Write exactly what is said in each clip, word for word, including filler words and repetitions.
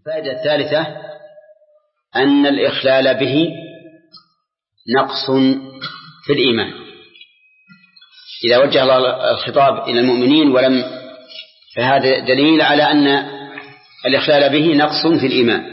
الفائدة الثالثة أن الإخلال به نقص في الإيمان. إذا وجه الله الخطاب إلى المؤمنين ولم، فهذا دليل على أن الإخلال به نقص في الإيمان.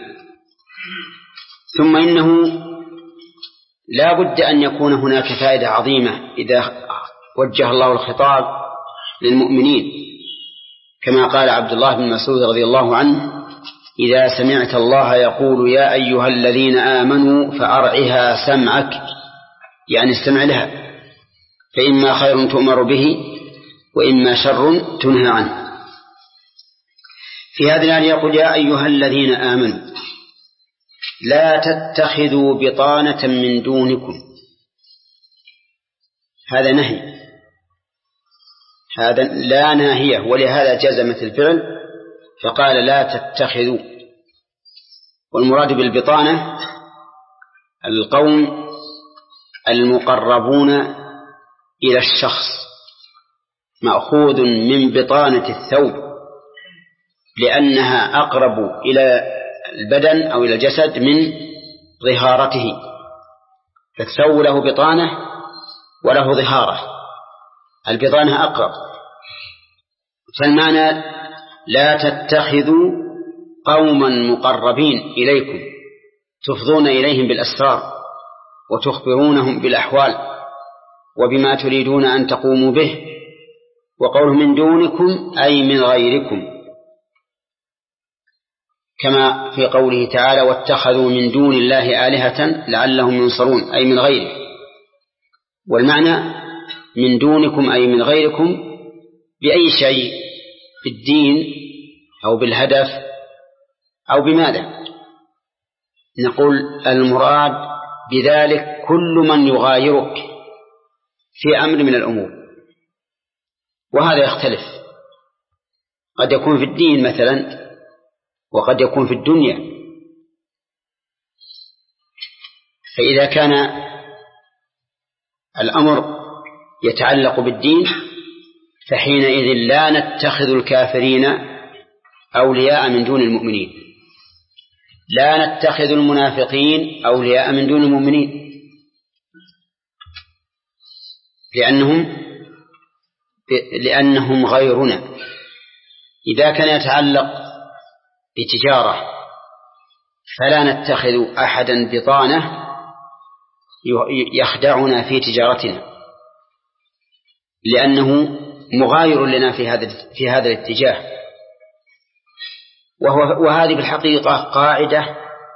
ثم إنه لا بد أن يكون هناك فائدة عظيمة إذا وجه الله الخطاب للمؤمنين، كما قال عبد الله بن مسعود رضي الله عنه: إذا سمعت الله يقول يا أيها الذين آمنوا فأرعها سمعك، يعني استمع لها، فإما خير تؤمر به وإما شر تنهى عنه. في هذه الآية يقول: يا أيها الذين آمنوا لا تتخذوا بطانة من دونكم. هذا نهي، هذا لا ناهية، ولهذا جزمت الفعل فقال لا تتخذوا. والمراد بالبطانة القوم المقربون إلى الشخص، مأخوذ من بطانة الثوب، لأنها أقرب إلى البدن أو إلى الجسد من ظهارته، فالثوب له بطانة وله ظهارة، البطانة أقرب. فالمعنى لا تتخذوا قوما مقربين إليكم تفضون إليهم بالأسرار وتخبرونهم بالأحوال وبما تريدون أن تقوموا به. وقوله من دونكم أي من غيركم، كما في قوله تعالى: واتخذوا من دون الله آلهة لعلهم ينصرون، أي من غيره. والمعنى من دونكم أي من غيركم بأي شيء، بالدين أو بالهدف أو بماذا؟ نقول المراد بذلك كل من يغايرك في أمر من الأمور، وهذا يختلف، قد يكون في الدين مثلا وقد يكون في الدنيا. فإذا كان الأمر يتعلق بالدين فحينئذ لا نتخذ الكافرين أولياء من دون المؤمنين، لا نتخذ المنافقين أولياء من دون المؤمنين، لأنهم لأنهم غيرنا. إذا كان يتعلق بتجارة فلا نتخذ أحدا بطانة يخدعنا في تجارتنا، لأنه مغاير لنا في هذا في هذا الاتجاه. وهو وهذه بالحقيقة قاعدة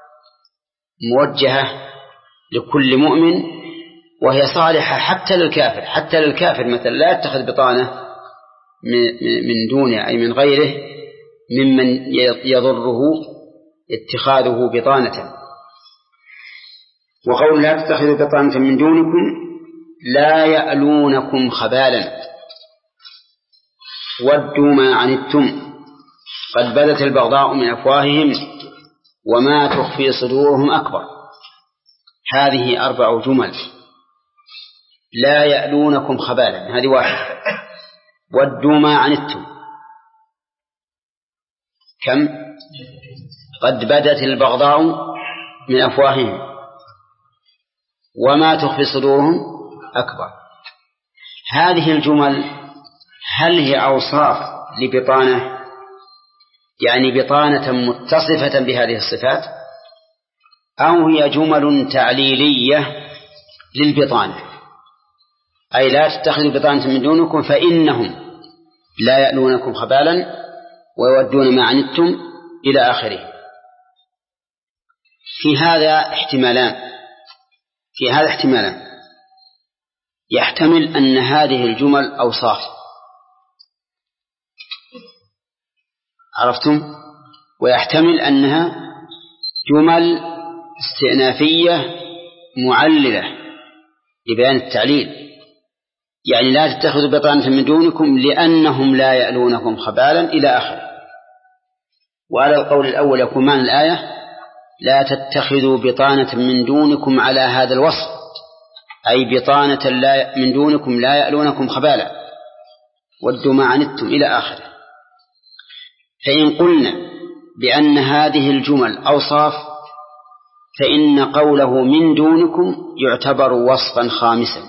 موجهة لكل مؤمن، وهي صالحة حتى للكافر. حتى للكافر مثلا لا يتخذ بطانة من دونه أي من غيره ممن يضره اتخاذه بطانة. وقول لا تتخذوا بطانة من دونكم لا يألونكم خبالا ودوا ما عنتم قد بدت البغضاء من أفواههم وما تخفي صدورهم أكبر. هذه أربع جمل: لا يألونكم خبالا هذه واحدة، ودوا ما عنتم كم؟ قد بدت البغضاء من أفواههم وما تخفي صدورهم أكبر. هذه الجمل هل هي أوصاف لبطانة، يعني بطانة متصفة بهذه الصفات، أو هي جمل تعليلية للبطانة، أي لا تتخذوا بطانة من دونكم فإنهم لا يألونكم خبالا ويودون ما عنتم إلى آخره؟ في هذا احتمالان في هذا احتمالان يحتمل أن هذه الجمل أوصاف، عرفتم؟ ويحتمل أنها جمل استئنافية معللة لبيان التعليل، يعني لا تتخذوا بطانة من دونكم لأنهم لا يألونكم خبالا إلى آخره. وعلى القول الأول يكون معنى الآية لا تتخذوا بطانة من دونكم على هذا الوصف، أي بطانة لا من دونكم لا يألونكم خبالا ودوا ما عنتم إلى آخره. فإن قلنا بأن هذه الجمل أوصاف فإن قوله من دونكم يعتبر وصفا خامسا،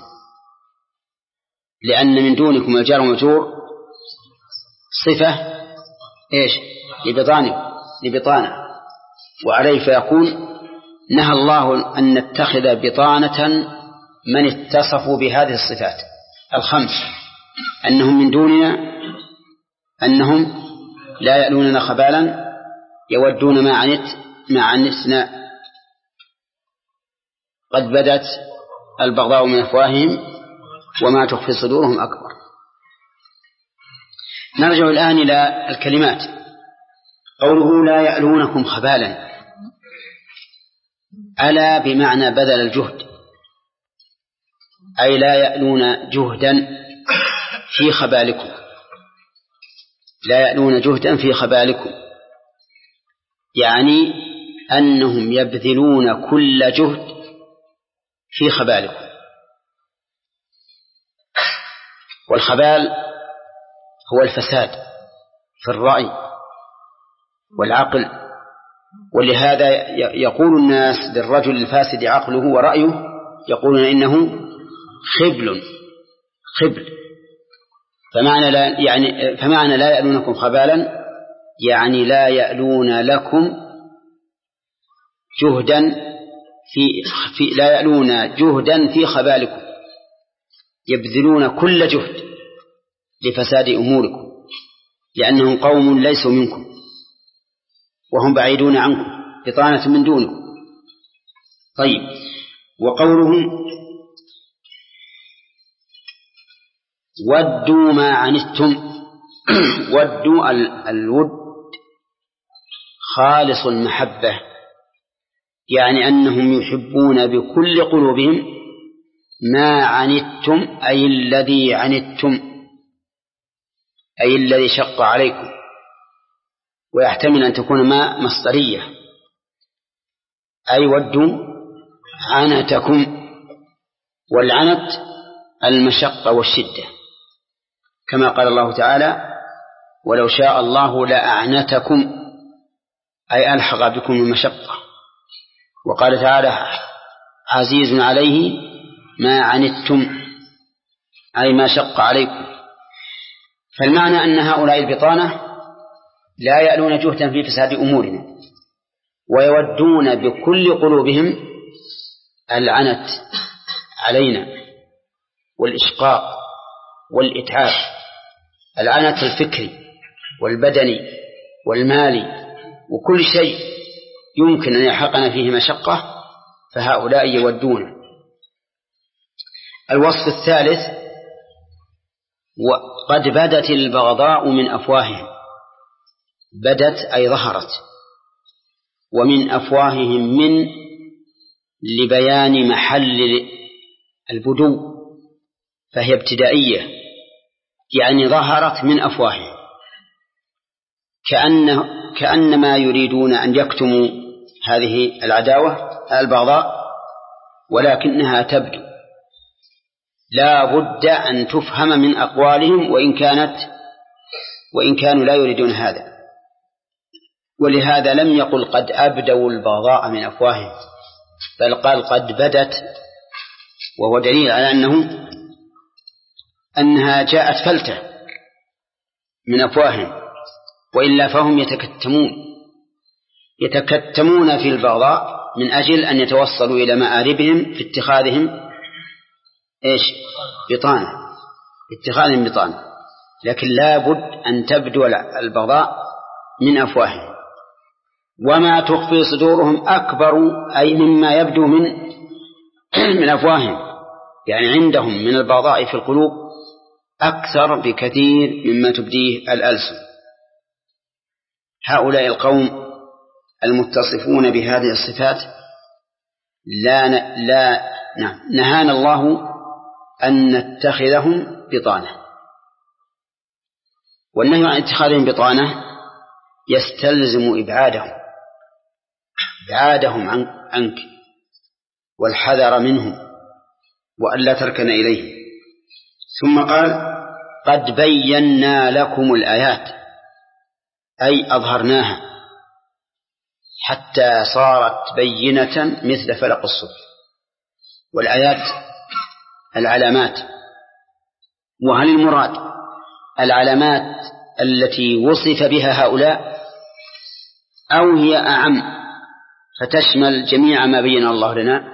لأن من دونكم الجار والمجرور صفة إيش لبطانة لبطانة وعليه فيكون نهى الله أن نتخذ بطانة من اتصفوا بهذه الصفات الخمس، أنهم من دوننا، أنهم لا يألوننا خبالا، يودون ما عنت ما عنتنا، قد بدت البغضاء من أفواههم وما تخفي صدورهم أكبر. نرجع الآن إلى الكلمات. قوله لا يألونكم خبالا، ألا بمعنى بذل الجهد، أي لا يألون جهدا في خبالكم، لا يألون جهدا في خبالكم، يعني أنهم يبذلون كل جهد في خبالكم. والخبال هو الفساد في الرأي والعقل، ولهذا يقول الناس للرجل الفاسد عقله ورأيه يقولون إنه خبل خبل فمعنى لا يعني فمعنى لا يألونكم خبالا يعني لا يألون لكم جهدا في, في لا يألون جهدا في خبالكم، يبذلون كل جهد لفساد أموركم، لأنهم قوم ليسوا منكم وهم بعيدون عنكم، بطانة من دونكم. طيب، وقولهم ودوا ما عنتم، ودوا الود خالص المحبة، يعني أنهم يحبون بكل قلوبهم ما عنتم، أي الذي عنتم، أي الذي شق عليكم، ويحتمل أن تكون ما مصدرية، أي ودوا عنتكم، والعنت المشقة والشدة، كما قال الله تعالى ولو شاء الله لأعنتكم، أي ألحق بكم المشقة. وقال تعالى عزيز عليه ما عنتم، أي ما شق عليكم. فالمعنى أن هؤلاء البطانة لا يألون جهدا في فساد أمورنا، ويودون بكل قلوبهم العنت علينا والإشقاء والإتعاب، العنت الفكري والبدني والمالي وكل شيء يمكن أن يحقنا فيه مشقة، فهؤلاء يودون. الوصف الثالث وقد بدت البغضاء من أفواههم، بدت أي ظهرت، ومن أفواههم من لبيان محل البدو، فهي ابتدائية، يعني ظهرت من أفواههم، كأن كأنما يريدون أن يكتموا هذه العداوة البغضاء، ولكنها تبدو، لا بد أن تفهم من أقوالهم وإن كانت وإن كانوا لا يريدون هذا. ولهذا لم يقل قد أبدوا البغضاء من أفواههم، بل قال قد بدت، وهو دليل على أنه أنها جاءت فلتة من أفواههم، وإلا فهم يتكتمون يتكتمون في البغضاء من أجل أن يتوصلوا إلى مآربهم في اتخاذهم إيش بطانة اتخاذهم بطانة لكن لا بد أن تبدو البغضاء من أفواههم. وما تخفي صدورهم أكبر، أي مما يبدو من من أفواههم، يعني عندهم من البغضاء في القلوب أكثر بكثير مما تبديه الألسن. هؤلاء القوم المتصفون بهذه الصفات لا ن... لا نعم نهانا الله أن نتخذهم بطانة، والنهي عن اتخاذهم بطانة يستلزم إبعادهم إبعادهم عن... عنك والحذر منهم وألا تركن إليهم. ثم قال قد بينا لكم الآيات، أي أظهرناها حتى صارت بينة مثل فلق الصبح. والآيات العلامات. وهل المراد العلامات التي وصف بها هؤلاء أو هي أعم فتشمل جميع ما بين الله لنا؟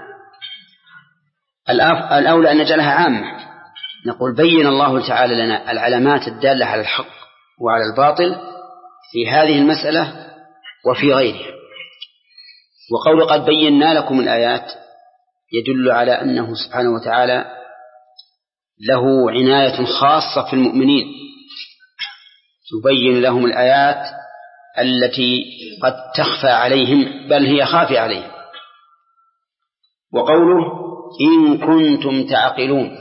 الأولى أن نجعلها عامة، نقول بين الله تعالى لنا العلامات الدالة على الحق وعلى الباطل في هذه المسألة وفي غيرها. وقول قد بينا لكم الآيات يدل على أنه سبحانه وتعالى له عناية خاصة في المؤمنين، يبين لهم الآيات التي قد تخفى عليهم بل هي خافية عليهم. وقوله إن كنتم تعقلون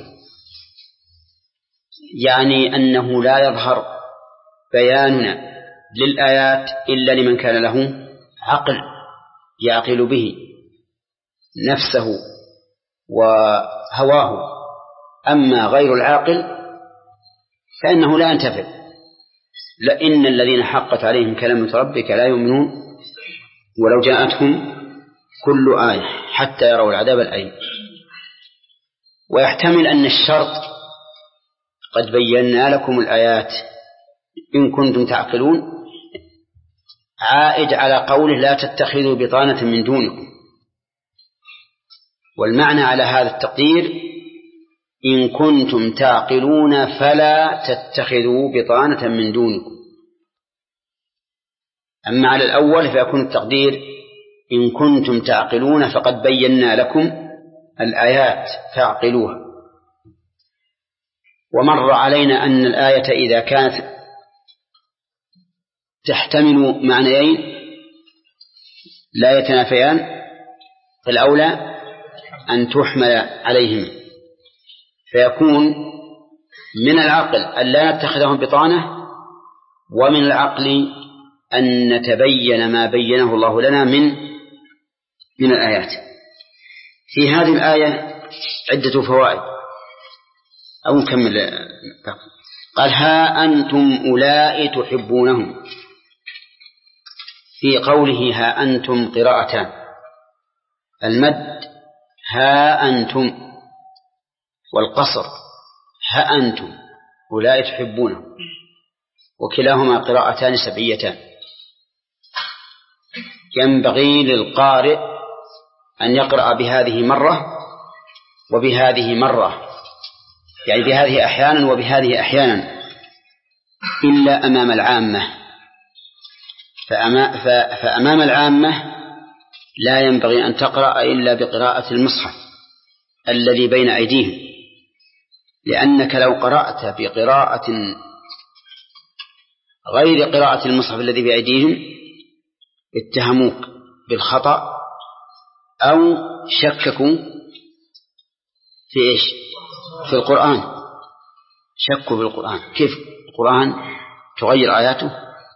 يعني أنه لا يظهر بياننا للآيات إلا لمن كان له عقل يعقل به نفسه وهواه، أما غير العاقل فإنه لا ينتفع. لأن الذين حقت عليهم كلمة ربك لا يؤمنون ولو جاءتهم كل آية حتى يروا العذاب الأليم. ويحتمل أن الشرط قد بينا لكم الآيات إن كنتم تعقلون عائد على قوله لا تتخذوا بطانة من دونكم، والمعنى على هذا التقدير إن كنتم تعقلون فلا تتخذوا بطانة من دونكم. أما على الأول فيكون التقدير إن كنتم تعقلون فقد بينا لكم الآيات فاعقلوها. ومر علينا أن الآية إذا كانت تحتمل معنيين لا يتنافيان فالأولى أن تحمل عليهم، فيكون من العقل أن لا نتخذهم بطانة، ومن العقل أن نتبين ما بينه الله لنا من من الآيات. في هذه الآية عدة فوائد أو نكمل. قال ها أنتم أولئك تحبونهم. في قوله ها أنتم قراءتان، المد ها أنتم والقصر ها أنتم أولئك تحبونهم، وكلاهما قراءتان سبعيتان. ينبغي للقارئ أن يقرأ بهذه مرة وبهذه مرة، يعني بهذه أحيانا وبهذه أحيانا، إلا أمام العامة. فأمام العامة لا ينبغي أن تقرأ إلا بقراءة المصحف الذي بين أيديهم، لأنك لو قرأت بقراءة غير قراءة المصحف الذي بأيديهم اتهموك بالخطأ أو شككوا في إيش؟ في القرآن. شكوا في القرآن، كيف القرآن تغير آياته؟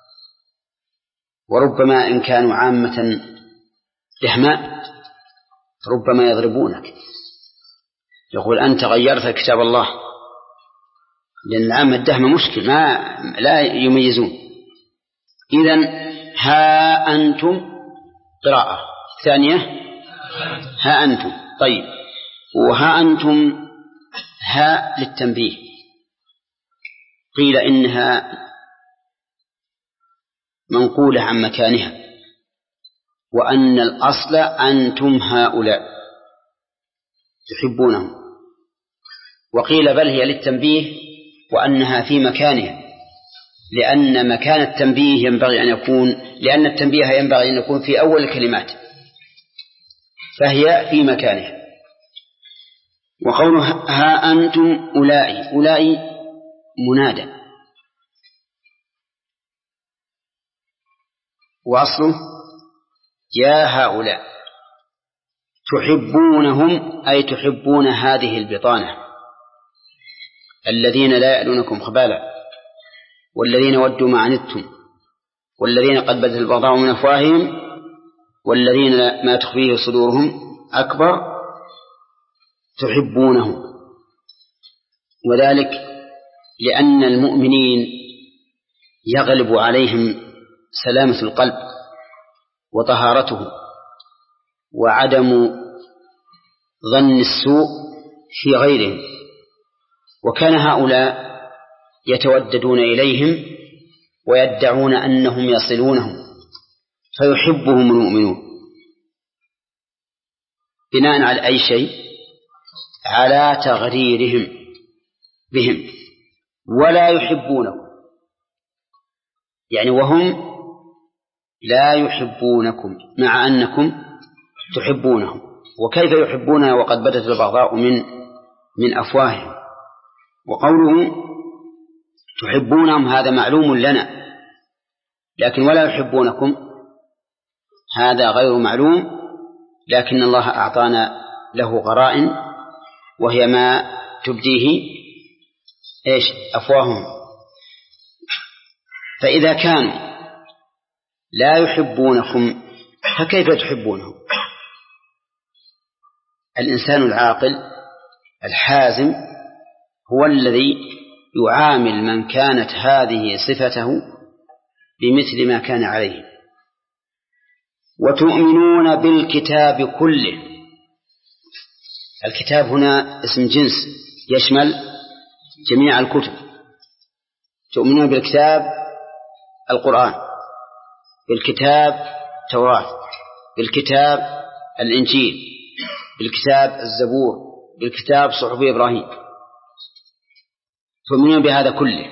وربما إن كانوا عامة إحماء ربما يضربونك، يقول أنت غيرت كتاب الله، لأن العامة الدهمة مشكل ما لا يميزون. إذن ها أنتم قراءة ثانية ها أنتم. طيب، وها أنتم ها للتنبيه، قيل إنها منقولة عن مكانها، وأن الأصل أنتم هؤلاء تحبونهم، وقيل بل هي للتنبيه وأنها في مكانها، لأن مكان التنبيه ينبغي أن يكون لأن التنبيه ينبغي أن يكون في أول الكلمات، فهي في مكانها. وقوله ها أنتم أولئك، أولئك منادى، وأصله يا هؤلاء تحبونهم أي تحبون هذه البطانة الذين لا يألونكم خبالا، والذين ودوا ما عنتم، والذين قد بدت البغضاء من أفواههم، والذين ما تخفيه صدورهم أكبر، تحبونهم. وذلك لأن المؤمنين يغلب عليهم سلامة القلب وطهارته وعدم ظن السوء في غيرهم. وكان هؤلاء يتوددون إليهم ويدعون أنهم يصلونهم فيحبهم المؤمنون بناء على أي شيء؟ على تغريرهم بهم، ولا يحبونهم، يعني وهم لا يحبونكم مع أنكم تحبونهم. وكيف يحبوننا وقد بدت البغضاء من من أفواههم؟ وقوله تحبونهم هذا معلوم لنا، لكن ولا يحبونكم هذا غير معلوم، لكن الله أعطانا له قرائن وهي ما تبديه إيش؟ أفواههم. فإذا كانوا لا يحبونكم فكيف تحبونهم؟ الإنسان العاقل الحازم هو الذي يعامل من كانت هذه صفته بمثل ما كان عليه. وتؤمنون بالكتاب كله. الكتاب هنا اسم جنس يشمل جميع الكتب. تؤمنون بالكتاب القرآن، بالكتاب التوراة، بالكتاب الإنجيل، بالكتاب الزبور، بالكتاب صحف إبراهيم. تؤمنون بهذا كله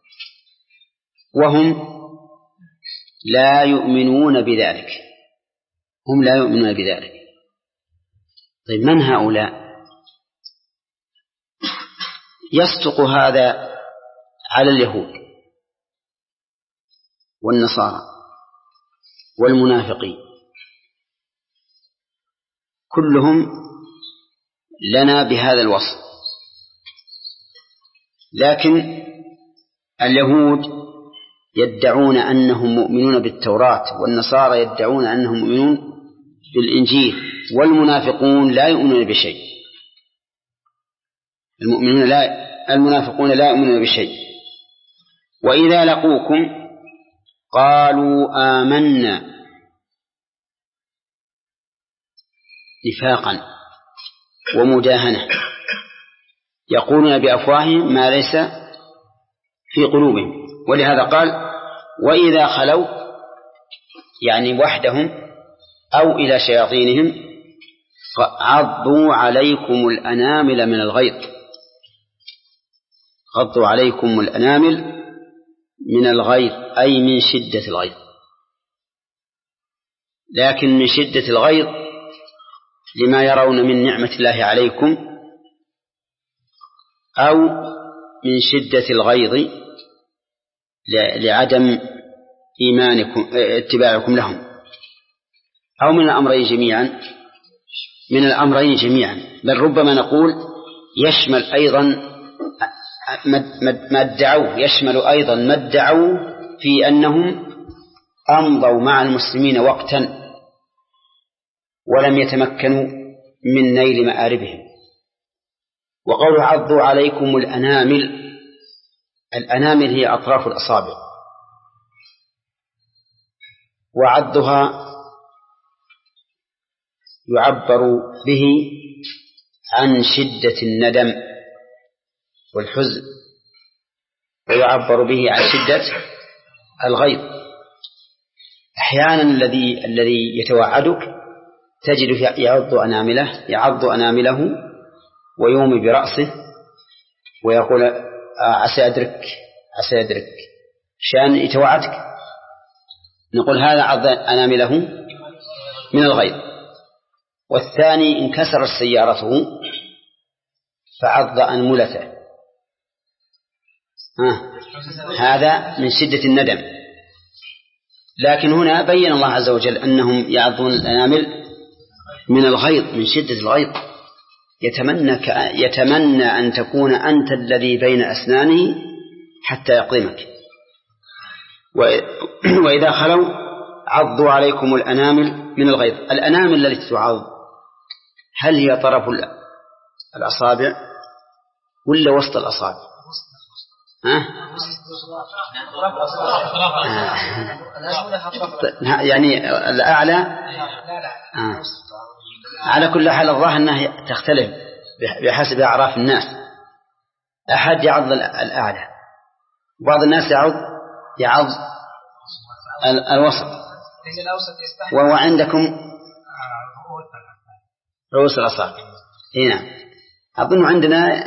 وهم لا يؤمنون بذلك، هم لا يؤمنون بذلك. طيب من هؤلاء؟ يصدق هذا على اليهود والنصارى والمنافقين، كلهم لنا بهذا الوصف. لكن اليهود يدعون أنهم مؤمنون بالتوراة، والنصارى يدعون أنهم مؤمنون بالإنجيل، والمنافقون لا يؤمنون بشيء. المؤمنون لا المنافقون لا يؤمنون بشيء. وإذا لقوكم قالوا آمنا نفاقا ومداهنة، يقولون بأفواههم ما ليس في قلوبهم. ولهذا قال وإذا خلوا، يعني وحدهم أو إلى شياطينهم، عضوا عليكم الأنامل من الغيظ. عضوا عليكم الأنامل من الغيظ أي من شدة الغيظ. لكن من شدة الغيظ لما يرون من نعمة الله عليكم، أو من شدة الغيظ لعدم إيمانكم اتباعكم لهم، أو من الأمرين جميعا من الأمرين جميعا بل ربما نقول يشمل أيضا ما ادعوه، يشمل أيضا ما ادعوه في أنهم أمضوا مع المسلمين وقتا ولم يتمكنوا من نيل مآربهم. وقولوا عضوا عليكم الأنامل، الأنامل هي أطراف الأصابع، وعضها يعبر به عن شدة الندم والحزن، ويعبر به عن شدة الغيظ. أحيانا الذي الذي يتوعدك تجد يعض أنامله يعض أنامله ويومي برأسه ويقول عسى أدرك عسى أدرك شان يتوعدك. نقول هذا عض أنامله من الغيظ. والثاني انكسرت سيارته فعض أنملته، آه. هذا من شدة الندم. لكن هنا بين الله عز وجل أنهم يعضون الأنامل من الغيظ، من شدة الغيظ. يتمنى, يتمنى أن تكون أنت الذي بين أسنانه حتى يقضمك. وإذا خلوا عضوا عليكم الأنامل من الغيظ. الأنامل التي تعض هل هي طرف الأصابع ولا وسط الأصابع؟ ها؟ يعني الأعلى آه. على كل حال الظاهر أنها تختلف بحسب أعراف الناس. أحد يعض الأعلى، بعض الناس يعض يعض الوسط، وهو عندكم رؤوس الأصابع. هنا أظن عندنا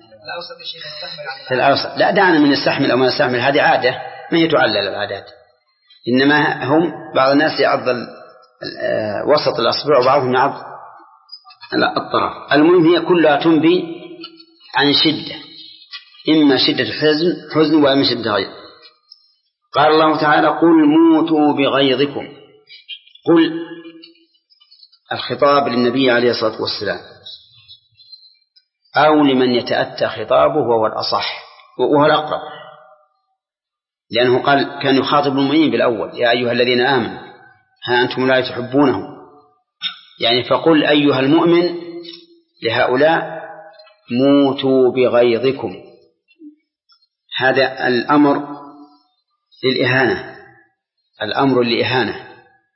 في الأوسط. لا دعنا من السحمل أو ما السحمل، هذه عادة ما هي تعلل العادات، إنما هم بعض الناس يعض وسط الأصبع وبعضهم يعض الطرف. المهم هي كلها تنبي عن شدة، إما شدة حزن حزن وإما شدة غيظ. قال الله تعالى قل موتوا بغيظكم. قل الخطاب للنبي عليه الصلاة والسلام، أو لمن يتأتى خطابه وهو الأصح وهو الأقرب، لأنه قال كان يخاطب المؤمنين بالأول يا أيها الذين آمنوا ها أنتم لا تحبونهم، يعني فقل أيها المؤمن لهؤلاء موتوا بغيظكم. هذا الأمر للإهانة، الأمر للإهانة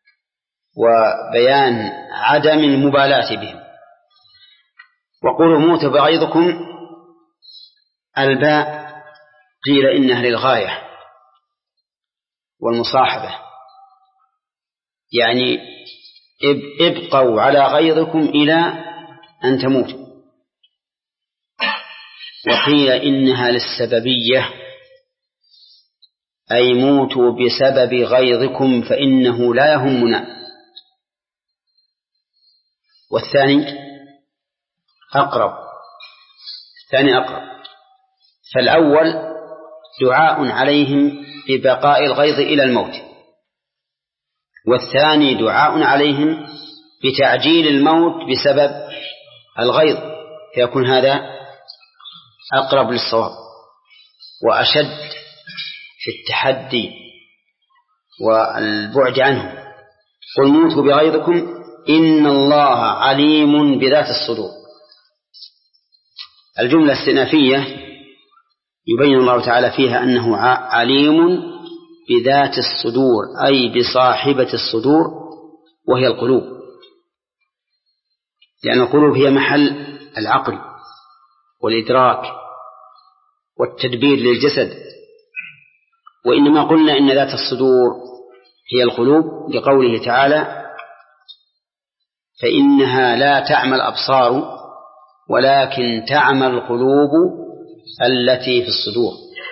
وبيان عدم المبالاة بهم. وقولوا موتوا بغيظكم الباء قيل إنها للغاية والمصاحبة، يعني ابقوا على غيظكم إلى أن تموتوا. وقيل إنها للسببية، أي موتوا بسبب غيظكم فإنه لا يهمنا. والثاني أقرب، الثاني أقرب. فالأول دعاء عليهم ببقاء الغيظ إلى الموت، والثاني دعاء عليهم بتعجيل الموت بسبب الغيظ، فيكون هذا أقرب للصواب وأشد في التحدي والبعد عنه. قل موتوا بغيظكم إن الله عليم بذات الصدور. الجملة الاستئنافية يبين الله تعالى فيها أنه عليم بذات الصدور، أي بصاحبة الصدور وهي القلوب، لأن القلوب هي محل العقل والإدراك والتدبير للجسد. وإنما قلنا إن ذات الصدور هي القلوب لقوله تعالى فإنها لا تعمى الأبصار ولكن تعمى القلوب التي في الصدور.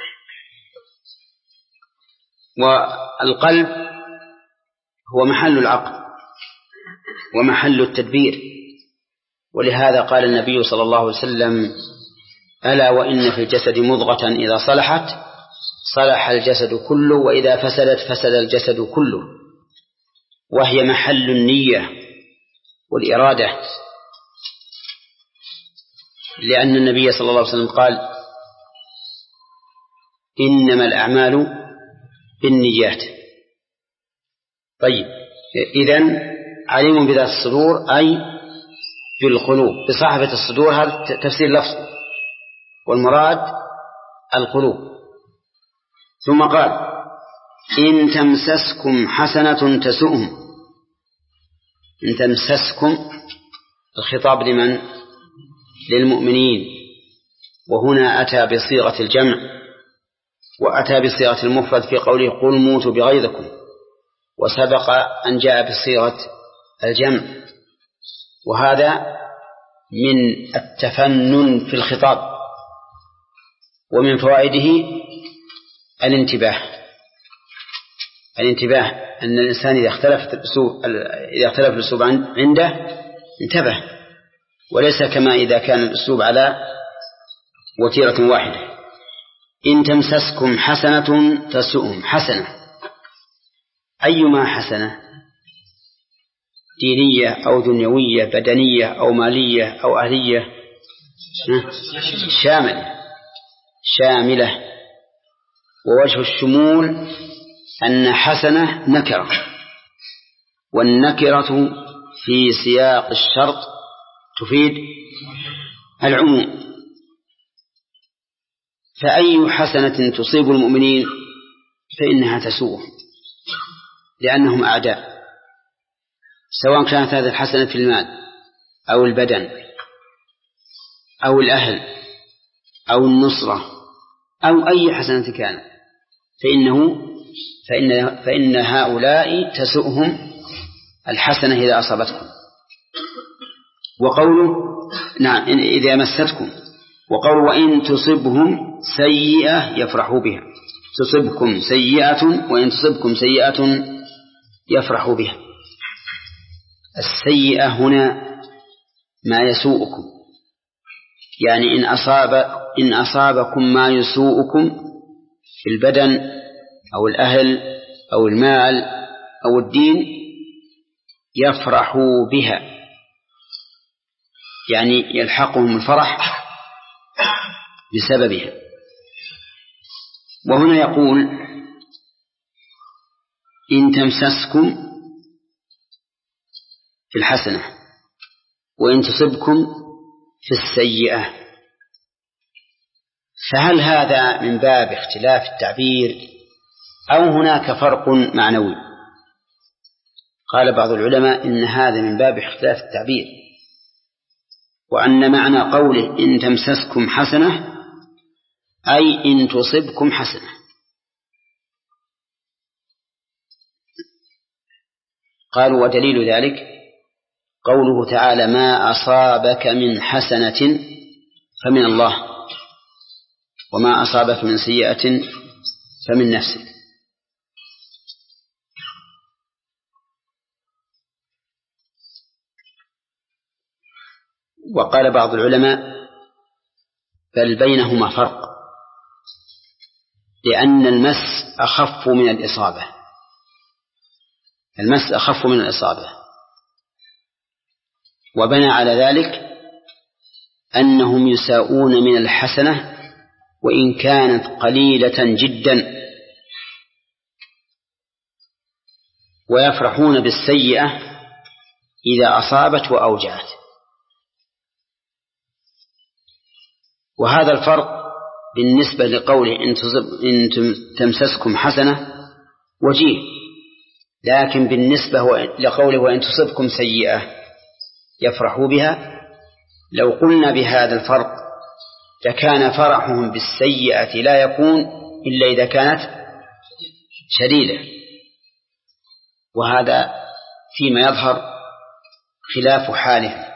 والقلب هو محل العقل ومحل التدبير، ولهذا قال النبي صلى الله عليه وسلم ألا وإن في الجسد مضغة إذا صلحت صلح الجسد كله وإذا فسدت فسد الجسد كله، وهي محل النية والإرادة، لأن النبي صلى الله عليه وسلم قال إنما الأعمال بالنيات. طيب إذن عليم بذات الصدور أي بالقلوب بصاحبة الصدور، هذا تفسير لفظ، والمراد القلوب. ثم قال إن تمسسكم حسنة تسؤهم. إن تمسسكم الخطاب لمن؟ للمؤمنين، وهنا أتى بصيغة الجمع وأتى بصيغة المفرد في قوله قل موتوا بغيظكم، وسبق أن جاء بصيغة الجمع، وهذا من التفنن في الخطاب. ومن فوائده الانتباه الانتباه أن الإنسان إذا اختلفت الأسلوب إذا اختلف الأسلوب عنده انتبه، وليس كما إذا كان الأسلوب على وتيرة واحدة. إن تمسسكم حسنة تسؤهم. حسنة أيما حسنة، دينية أو دنيوية، بدنية أو مالية أو أهلية، شاملة شاملة. ووجه الشمول أن حسنة نكرة، والنكرة في سياق الشرط تفيد العموم. فأي حسنة تصيب المؤمنين فإنها تسوءهم لأنهم أعداء، سواء كانت هذه الحسنة في المال أو البدن أو الأهل أو النصرة أو أي حسنة كانت، فإنه فإن, فإن هؤلاء تسؤهم الحسنة إذا أصابتكم. وقوله نعم إذا مستكم، وقوله وإن تصبهم سيئة يفرحوا بها، تصبكم سيئة وإن تصبكم سيئة يفرحوا بها. السيئة هنا ما يسوءكم، يعني إن أصاب إن أصابكم ما يسوءكم في البدن أو الأهل أو المال أو الدين يفرحوا بها، يعني يلحقهم الفرح بسببها. وهنا يقول إن تمسسكم في الحسنة وإن تصبكم في السيئة، فهل هذا من باب اختلاف التعبير أو هناك فرق معنوي؟ قال بعض العلماء إن هذا من باب اختلاف التعبير، وأن معنى قوله إن تمسسكم حسنة أي إن تصبكم حسنة. قالوا ودليل ذلك قوله تعالى ما أصابك من حسنة فمن الله وما أصابك من سيئة فمن نفسك. وقال بعض العلماء بل بينهما فرق، لأن المس أخف من الإصابة، المس أخف من الإصابة، وبنى على ذلك أنهم يساءون من الحسنة وإن كانت قليلة جدا، ويفرحون بالسيئة إذا أصابت وأوجعت. وهذا الفرق بالنسبة لقوله إن تمسسكم حسنة وجيه، لكن بالنسبة لقوله وإن تصبكم سيئة يفرحوا بها، لو قلنا بهذا الفرق لكان فرحهم بالسيئة لا يكون إلا إذا كانت شديدة، وهذا فيما يظهر خلاف حالهم.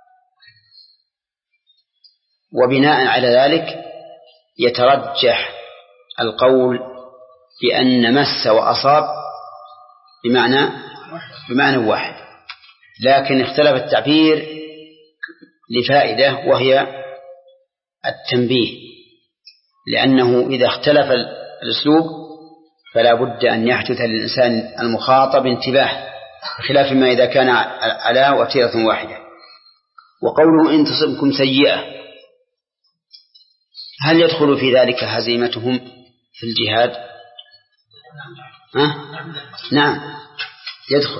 وبناء على ذلك يترجح القول بأن مس وأصاب بمعنى بمعنى واحد، لكن اختلف التعبير لفائدة وهي التنبيه، لأنه إذا اختلف الأسلوب فلا بد أن يحدث للإنسان المخاطب انتباه، بخلاف ما إذا كان على وتيرة واحدة. وقوله إن تصبكم سيئة هل يدخل في ذلك هزيمتهم في الجهاد؟ أه؟ نعم يدخل.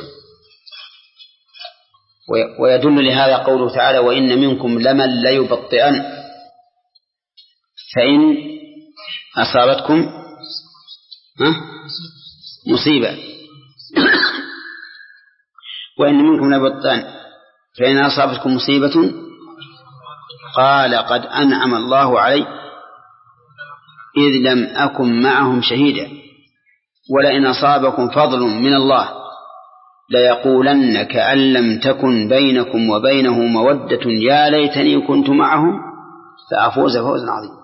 ويدل لهذا قوله تعالى وإن منكم لمن ليبطئن فإن أصابتكم أه؟ مصيبة وإن منكم ليبطئن فإن أصابتكم مصيبة قال قد أنعم الله علي إذ لم أكن معهم شهيدا ولئن أصابكم فضل من الله ليقولن كأن لم تكن بينكم وبينه مودة يا ليتني كنت معهم فأفوز فوزا عظيما.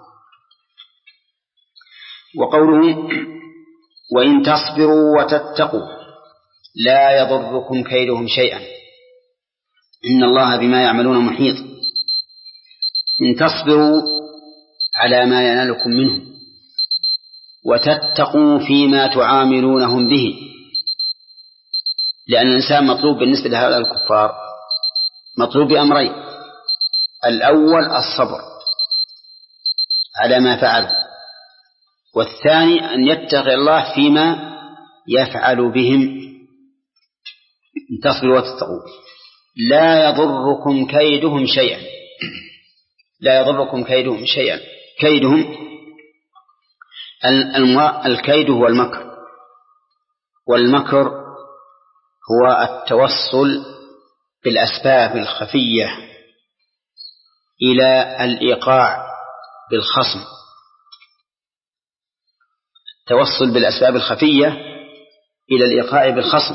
وقوله وإن تصبروا وتتقوا لا يضركم كيدهم شيئا إن الله بما يعملون محيط. إن تصبروا على ما ينالكم منه وتتقوا فيما تعاملونهم به، لأن الإنسان مطلوب بالنسبة لهؤلاء الكفار مطلوب بأمرين: الأول الصبر على ما فعل، والثاني أن يتقي الله فيما يفعل بهم. إن تصبروا وتتقوا لا يضركم كيدهم شيئا، لا يضركم كيدهم شيئا. كيدهم الكيد هو المكر، والمكر هو التوصل بالأسباب الخفية إلى الإيقاع بالخصم، التوصل بالأسباب الخفية إلى الإيقاع بالخصم.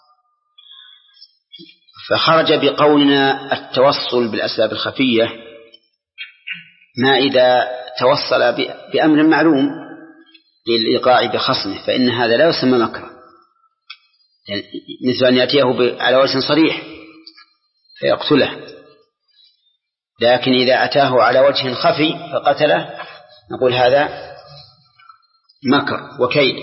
فخرج بقولنا التوصل بالأسباب الخفية ما إذا توصل بأمر معلوم للإيقاع بخصمه، فإن هذا لا يسمى مكرا، يعني مثل أن يأتيه على وجه صريح فيقتله. لكن إذا أتاه على وجه خفي فقتله نقول هذا مكر وكيد.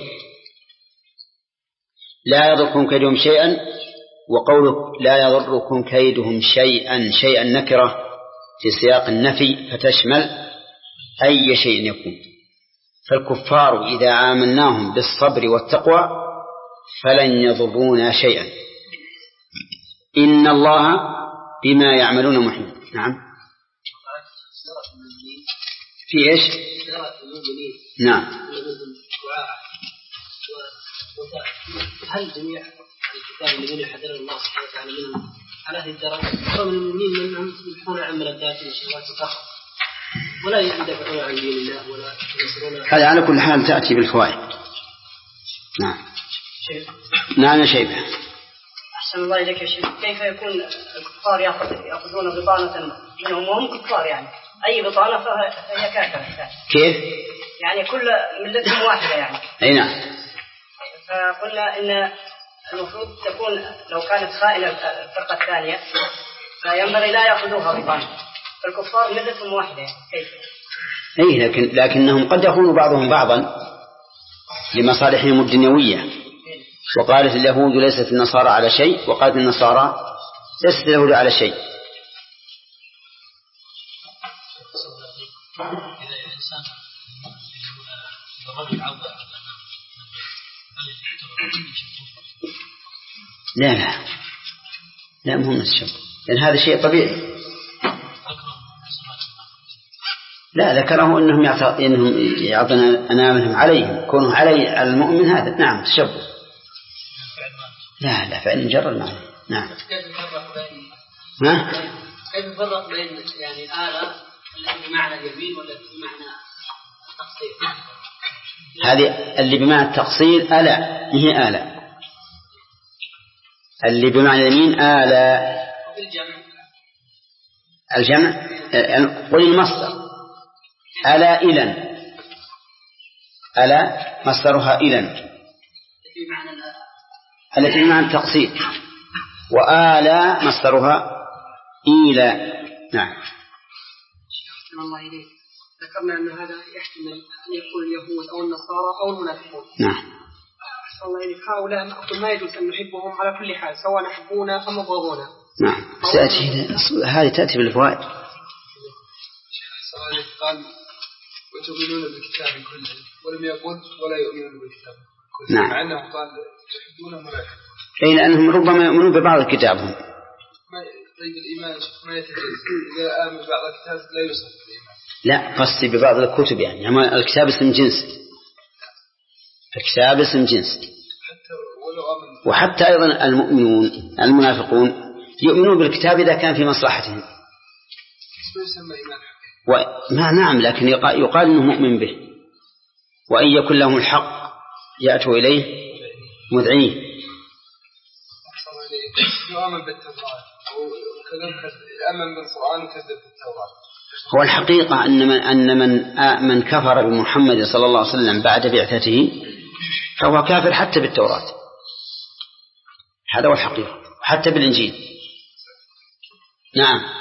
لا يضركم كيدهم شيئا، وقوله لا يضركم كيدهم شيئا، شيئا نكرة في سياق النفي فتشمل أي شيء يكون. فالكفار إذا عاملناهم بالصبر والتقوى فلن يضرونا شيئا، إن الله بما يعملون محيط. نعم. في إيش؟ نعم. هل جميع الكتاب الذين يحذر الله سبحانه وتعالى منهم على هذه الدرجة ومن المؤمنين منهم يحون عن ملذات وشهوات الفخر ولا يدافعون عن دين الله ولا ينصرون؟ هذا على كل حال تأتي بالفوائد. نعم. نعم شيء. أحسن الله إليك يا شيخ. كيف يكون الكفار يأخذون بطانة منهم وهم كفار، يعني أي بطانة فهي كافرة؟ كيف؟ يعني كل ملتهم واحدة يعني. أي نعم. فقلنا إن المفروض تكون لو كانت خائنة الفرقة الثانية فينبغي لا يأخذوها بطانة، فالكفار ملتهم واحدة يعني. كيف؟ أي لكن لكنهم قد يخون بعضهم بعضا لمصالحهم الدنيوية. وقالت اليهود ليست النصارى على شيء، وقالت النصارى ليست اليهود على شيء. لا لا لا مهم الشب، لأن هذا شيء طبيعي. لا ذكره إنهم يعطون أنامهم عليهم، كونوا علي المؤمن هذا نعم تشبه. لا لا فإن جر المعنى. نعم. كيف نفرق بين ما؟ كيف نفرق بين يعني آلة اللي بمعنى اليمين ولا بمعنى التقصير؟ هذه اللي بمعنى التقصير آلة، هي آلة. اللي بمعنى اليمين آلة. الجمع قل المصدر ألا إلن، ألا مصدرها إلن التي بمعنى التقصير، وآلا مصدرها إيلا. نعم. الله إليك. ذكرنا أن هذا يحتمل أن يكون اليهود أو النصارى أو المنافقون. نعم. الله إليك. هؤلاء ما يجوز أن نحبهم على كل حال سواء نحبونا أم بغضونا. نعم. سأتي هذه تأتي بالفوائد. قال وتؤمنون بالكتاب كله ولم يقل ولا يؤمنون بالكتاب كله. نعم. مع أنه قال تحبونهم ولا يحبون. أي لأنهم ربما يؤمنون ببعض الكتاب. ما طيب الإيمان ما يتجزأ، إذا آمن ببعض الكتاب لا يوصف بالإيمان. لا قصدي ببعض الكتب، يعني, يعني الكتاب اسم جنس، الكتاب اسم جنس. حتى ولو آمن. وحتى أيضا المؤمنون المنافقون يؤمنون بالكتاب إذا كان في مصلحتهم. يسمى إيمان. وما نعم، لكن يقال أنه مؤمن به، وأن يكون لهم الحق يأتوا إليه مذعنين. يؤمن بالتوراة يؤمن بالقرآن وكذب بالتوراة. هو الحقيقة أن من, أن من, من كفر بمحمد صلى الله عليه وسلم بعد بعثته فهو كافر حتى بالتوراة، هذا هو الحقيقة، حتى بالإنجيل. نعم.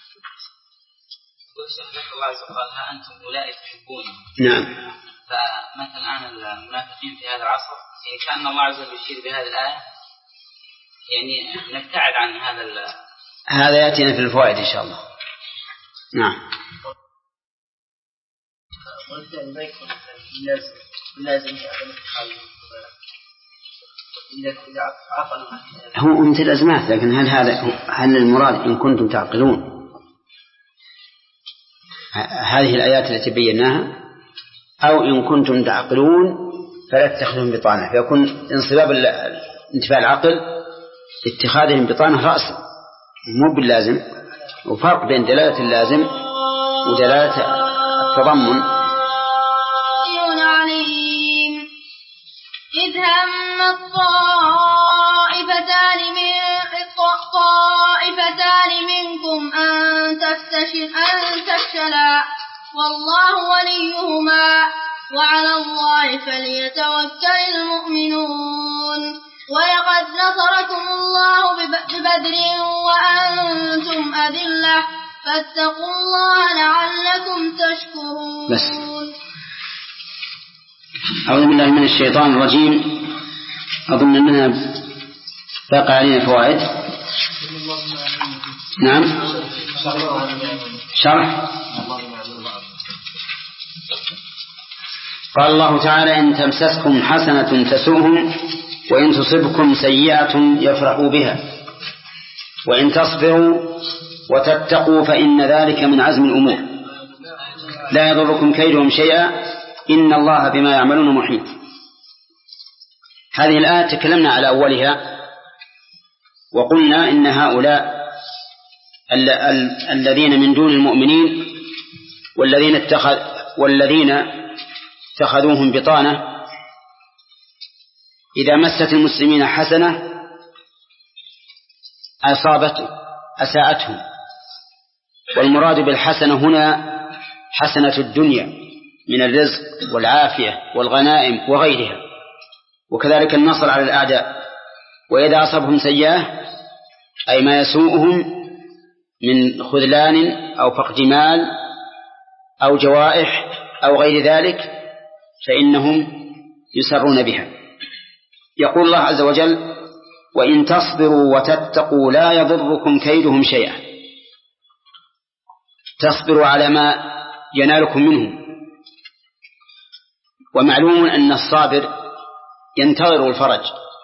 الله عز وجل قال ها أنتم أولئك تحبونهم. نعم. فمثل الآن المنافقين في هذا العصر يعني كأن الله عز وجل يشير بهذه الآية يعني نبتعد عن هذا ال... هذا يأتينا في الفوائد إن شاء الله. نعم. هو مثل الأزمات، لكن هل هذا هل المراد إن كنتم تعقلون هذه الآيات التي بيناها أو إن كنتم تعقلون فلا تتخذهم بطانة، فيكون انصباب انتفاع العقل اتخاذهم بطانة رأسا مو باللازم، وفرق بين دلالة اللازم ودلالة التضمن. عليم إذ هم الطائفتان من طائفتان منكم أن تفشلا والله وليهما وعلى الله فليتوكل المؤمنون. ولقد نصركم الله ببدر وأنتم أذلة فاتقوا الله لعلكم تشكرون. بس. أعوذ بالله من الشيطان الرجيم. أظن أنها باقي علينا فوائد. نعم شرح. قال الله تعالى إن تمسسكم حسنة تسؤهم وإن تصبكم سيئة يفرحوا بها وإن تصبروا وتتقوا فإن ذلك من عزم الأمور لا يضركم كيدهم شيئا إن الله بما يعملون محيط. هذه الآية تكلمنا على أولها وقلنا إن هؤلاء الذين من دون المؤمنين والذين اتخذ والذين اتخذوهم بطانة إذا مست المسلمين حسنة أصابته أساءتهم، والمراد بالحسنة هنا حسنة الدنيا من الرزق والعافية والغنائم وغيرها، وكذلك النصر على الأعداء. وإذا أصابهم سيئة أي ما يسوءهم من خذلان أو فقد مال أو جوائح أو غير ذلك فإنهم يسرون بها. يقول الله عز وجل وإن تصبروا وتتقوا لا يضركم كيدهم شيئا. تصبروا على ما ينالكم منهم، ومعلوم أن الصابر ينتظر الفرج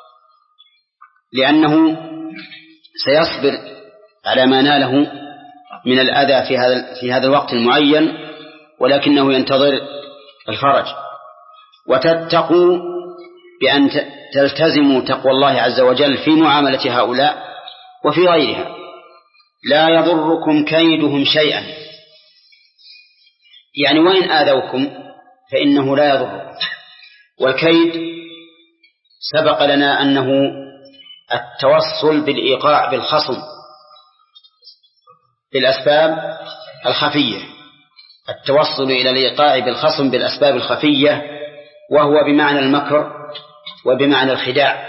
لأنه سيصبر على ما ناله من الأذى في هذا في هذا الوقت المعين، ولكنه ينتظر الفرج. وتتقوا بأن تلتزموا تقوى الله عز وجل في معاملة هؤلاء وفي غيرها. لا يضركم كيدهم شيئا، يعني وإن آذوكم فإنه لا يضركم. والكيد سبق لنا أنه التوصل بالإيقاع بالخصم بالأسباب الخفية، التوصل إلى الإيقاع بالخصم بالأسباب الخفية، وهو بمعنى المكر وبمعنى الخداع،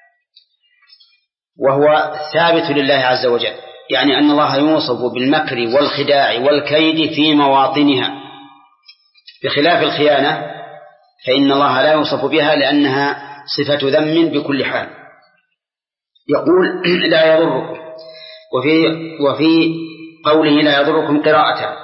وهو ثابت لله عز وجل، يعني أن الله يوصف بالمكر والخداع والكيد في مواطنها، بخلاف الخيانة فإن الله لا يوصف بها لأنها صفة ذم بكل حال. يقول لا يضركم، وفي, وفي قوله لا يضركم قراءة،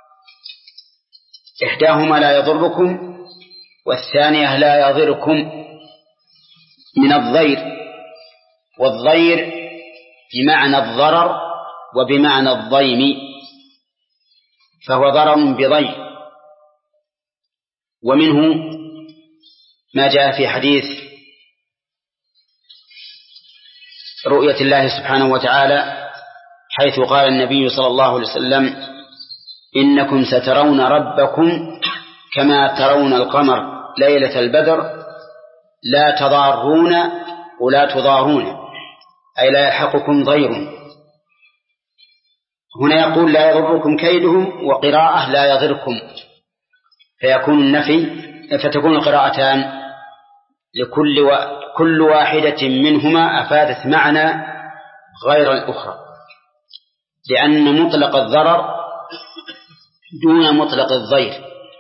إحداهما لا يضركم والثانية لا يضركم من الضير، والضير بمعنى الضرر وبمعنى الضيم، فهو ضرر بضير. ومنه ما جاء في حديث رؤية الله سبحانه وتعالى حيث قال النبي صلى الله عليه وسلم إنكم سترون ربكم كما ترون القمر ليلة البدر لا تضارون ولا تضارون، أي لا يلحقكم ضير. هنا يقول لا يضركم كيدهم، وقراءة لا يضركم، فيكون النفي فتكون القراءتان لكل و... كل واحدة منهما أفادت معنى غير الأخرى، لأن مطلق الضرر دون مطلق الضير،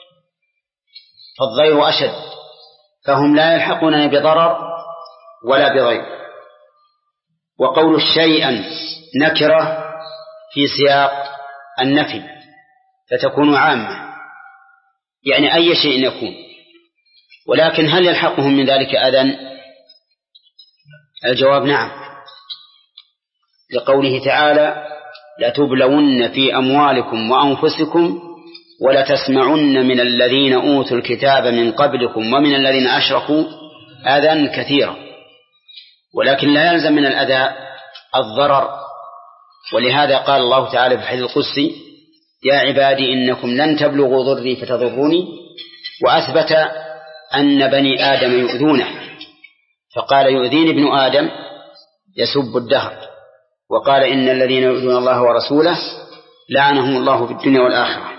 فالضير أشد، فهم لا يلحقون بضرر ولا بضير. وقول شيئا نكرة في سياق النفي فتكون عامة، يعني أي شيء يكون، ولكن هل يلحقهم من ذلك أذى؟ الجواب نعم، لقوله تعالى لتبلون في أموالكم وأنفسكم ولتسمعن من الذين أوتوا الكتاب من قبلكم ومن الذين أشركوا أذى كثيرا، ولكن لا يلزم من الأذى الضرر. ولهذا قال الله تعالى في الحديث القدسي: يا عبادي إنكم لن تبلغوا ضري فتضروني، وأثبت أن بني آدم يؤذونه، فقال: يؤذيني ابن آدم يسب الدهر، وقال: إن الذين يؤذون الله ورسوله لعنهم الله في الدنيا والآخرة.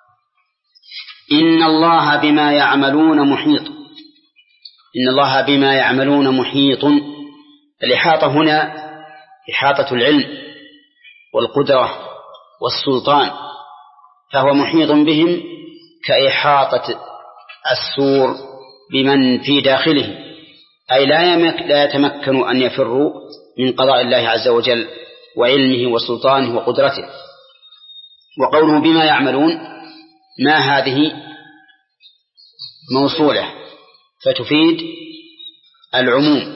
إن الله بما يعملون محيط. إن الله بما يعملون محيط. الإحاطة هنا إحاطة العلم والقدرة والسلطان، فهو محيط بهم كإحاطة السور بمن في داخله، أي لا يتمكن أن يفروا من قضاء الله عز وجل وعلمه وسلطانه وقدرته. وقوله بما يعملون، ما هذه موصولة فتفيد العموم.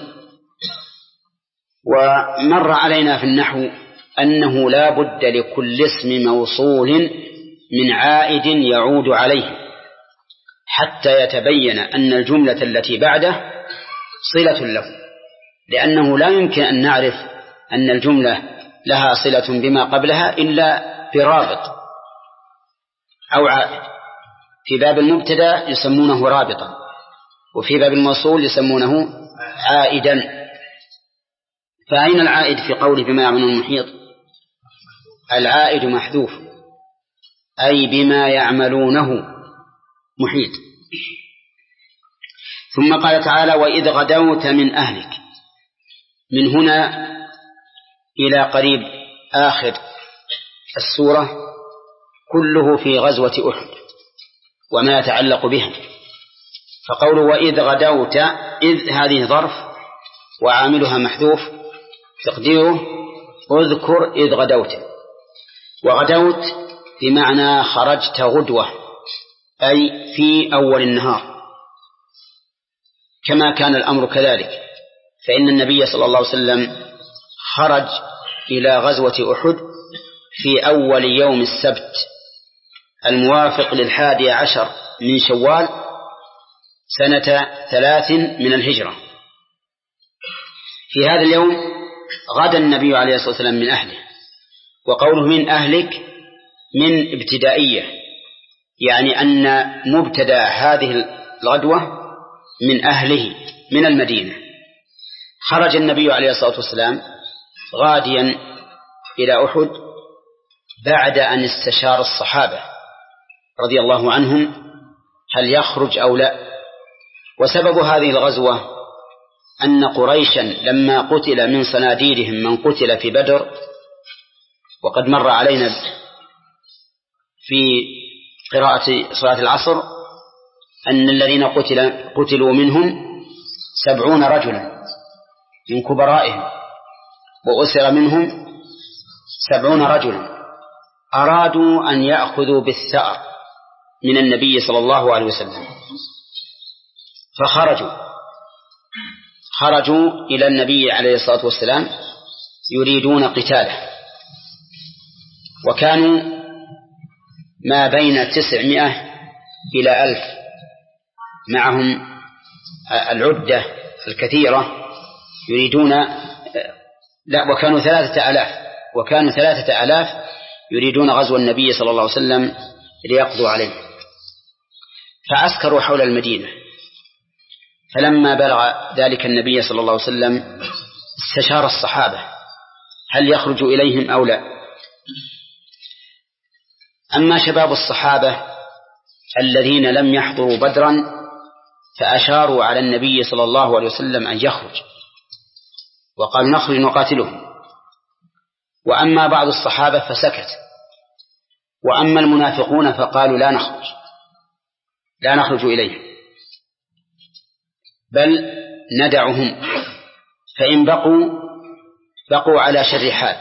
ومر علينا في النحو أنه لا بد لكل اسم موصول من عائد يعود عليه حتى يتبين أن الجملة التي بعده صلة له، لأنه لا يمكن أن نعرف أن الجملة لها صلة بما قبلها إلا برابط أو عائد. في باب المبتدأ يسمونه رابطا، وفي باب الموصول يسمونه عائدا. فأين العائد في قوله بما يعملون المحيط؟ العائد محذوف، أي بما يعملونه محيط. ثم قال تعالى: وإذ غدوت من أهلك. من هنا إلى قريب آخر السورة كله في غزوة أحد وما يتعلق بها. فقوله وإذ غدوت، إذ هذه ظرف وعاملها محذوف، تقديره اذكر إذ غدوت. وغدوت بمعنى خرجت غدوة، أي في أول النهار، كما كان الأمر كذلك، فإن النبي صلى الله عليه وسلم خرج إلى غزوة أحد في أول يوم السبت الموافق للحادي عشر من شوال سنة ثلاث من الهجرة. في هذا اليوم غدا النبي عليه الصلاة والسلام من أهله. وقوله من أهلك من ابتدائية، يعني أن مبتدأ هذه الغدوة من أهله من المدينة. خرج النبي عليه الصلاة والسلام غاديا إلى أحد بعد أن استشار الصحابة رضي الله عنهم هل يخرج أو لا. وسبب هذه الغزوة أن قريشا لما قتل من صناديدهم من قتل في بدر، وقد مر علينا في قراءة صلاة العصر أن الذين قتل قتلوا منهم سبعون رجلا من كبرائهم، وأسر منهم سبعون رجلا، أرادوا أن يأخذوا بالثأر من النبي صلى الله عليه وسلم، فخرجوا خرجوا إلى النبي عليه الصلاة والسلام يريدون قتاله، وكانوا ما بين تسعمائة إلى ألف، معهم العدة الكثيرة يريدون، لا وكانوا ثلاثة آلاف وكانوا ثلاثة آلاف يريدون غزو النبي صلى الله عليه وسلم ليقضوا عليه. فعسكروا حول المدينة، فلما بلغ ذلك النبي صلى الله عليه وسلم استشار الصحابة هل يخرج إليهم أو لا. أما شباب الصحابة الذين لم يحضروا بدرا فأشاروا على النبي صلى الله عليه وسلم أن يخرج، وقالوا نخرج نقاتلهم. وأما بعض الصحابة فسكت، وأما المنافقون فقالوا لا نخرج لا نخرج إليهم، بل ندعهم، فإن بقوا بقوا على شر حال،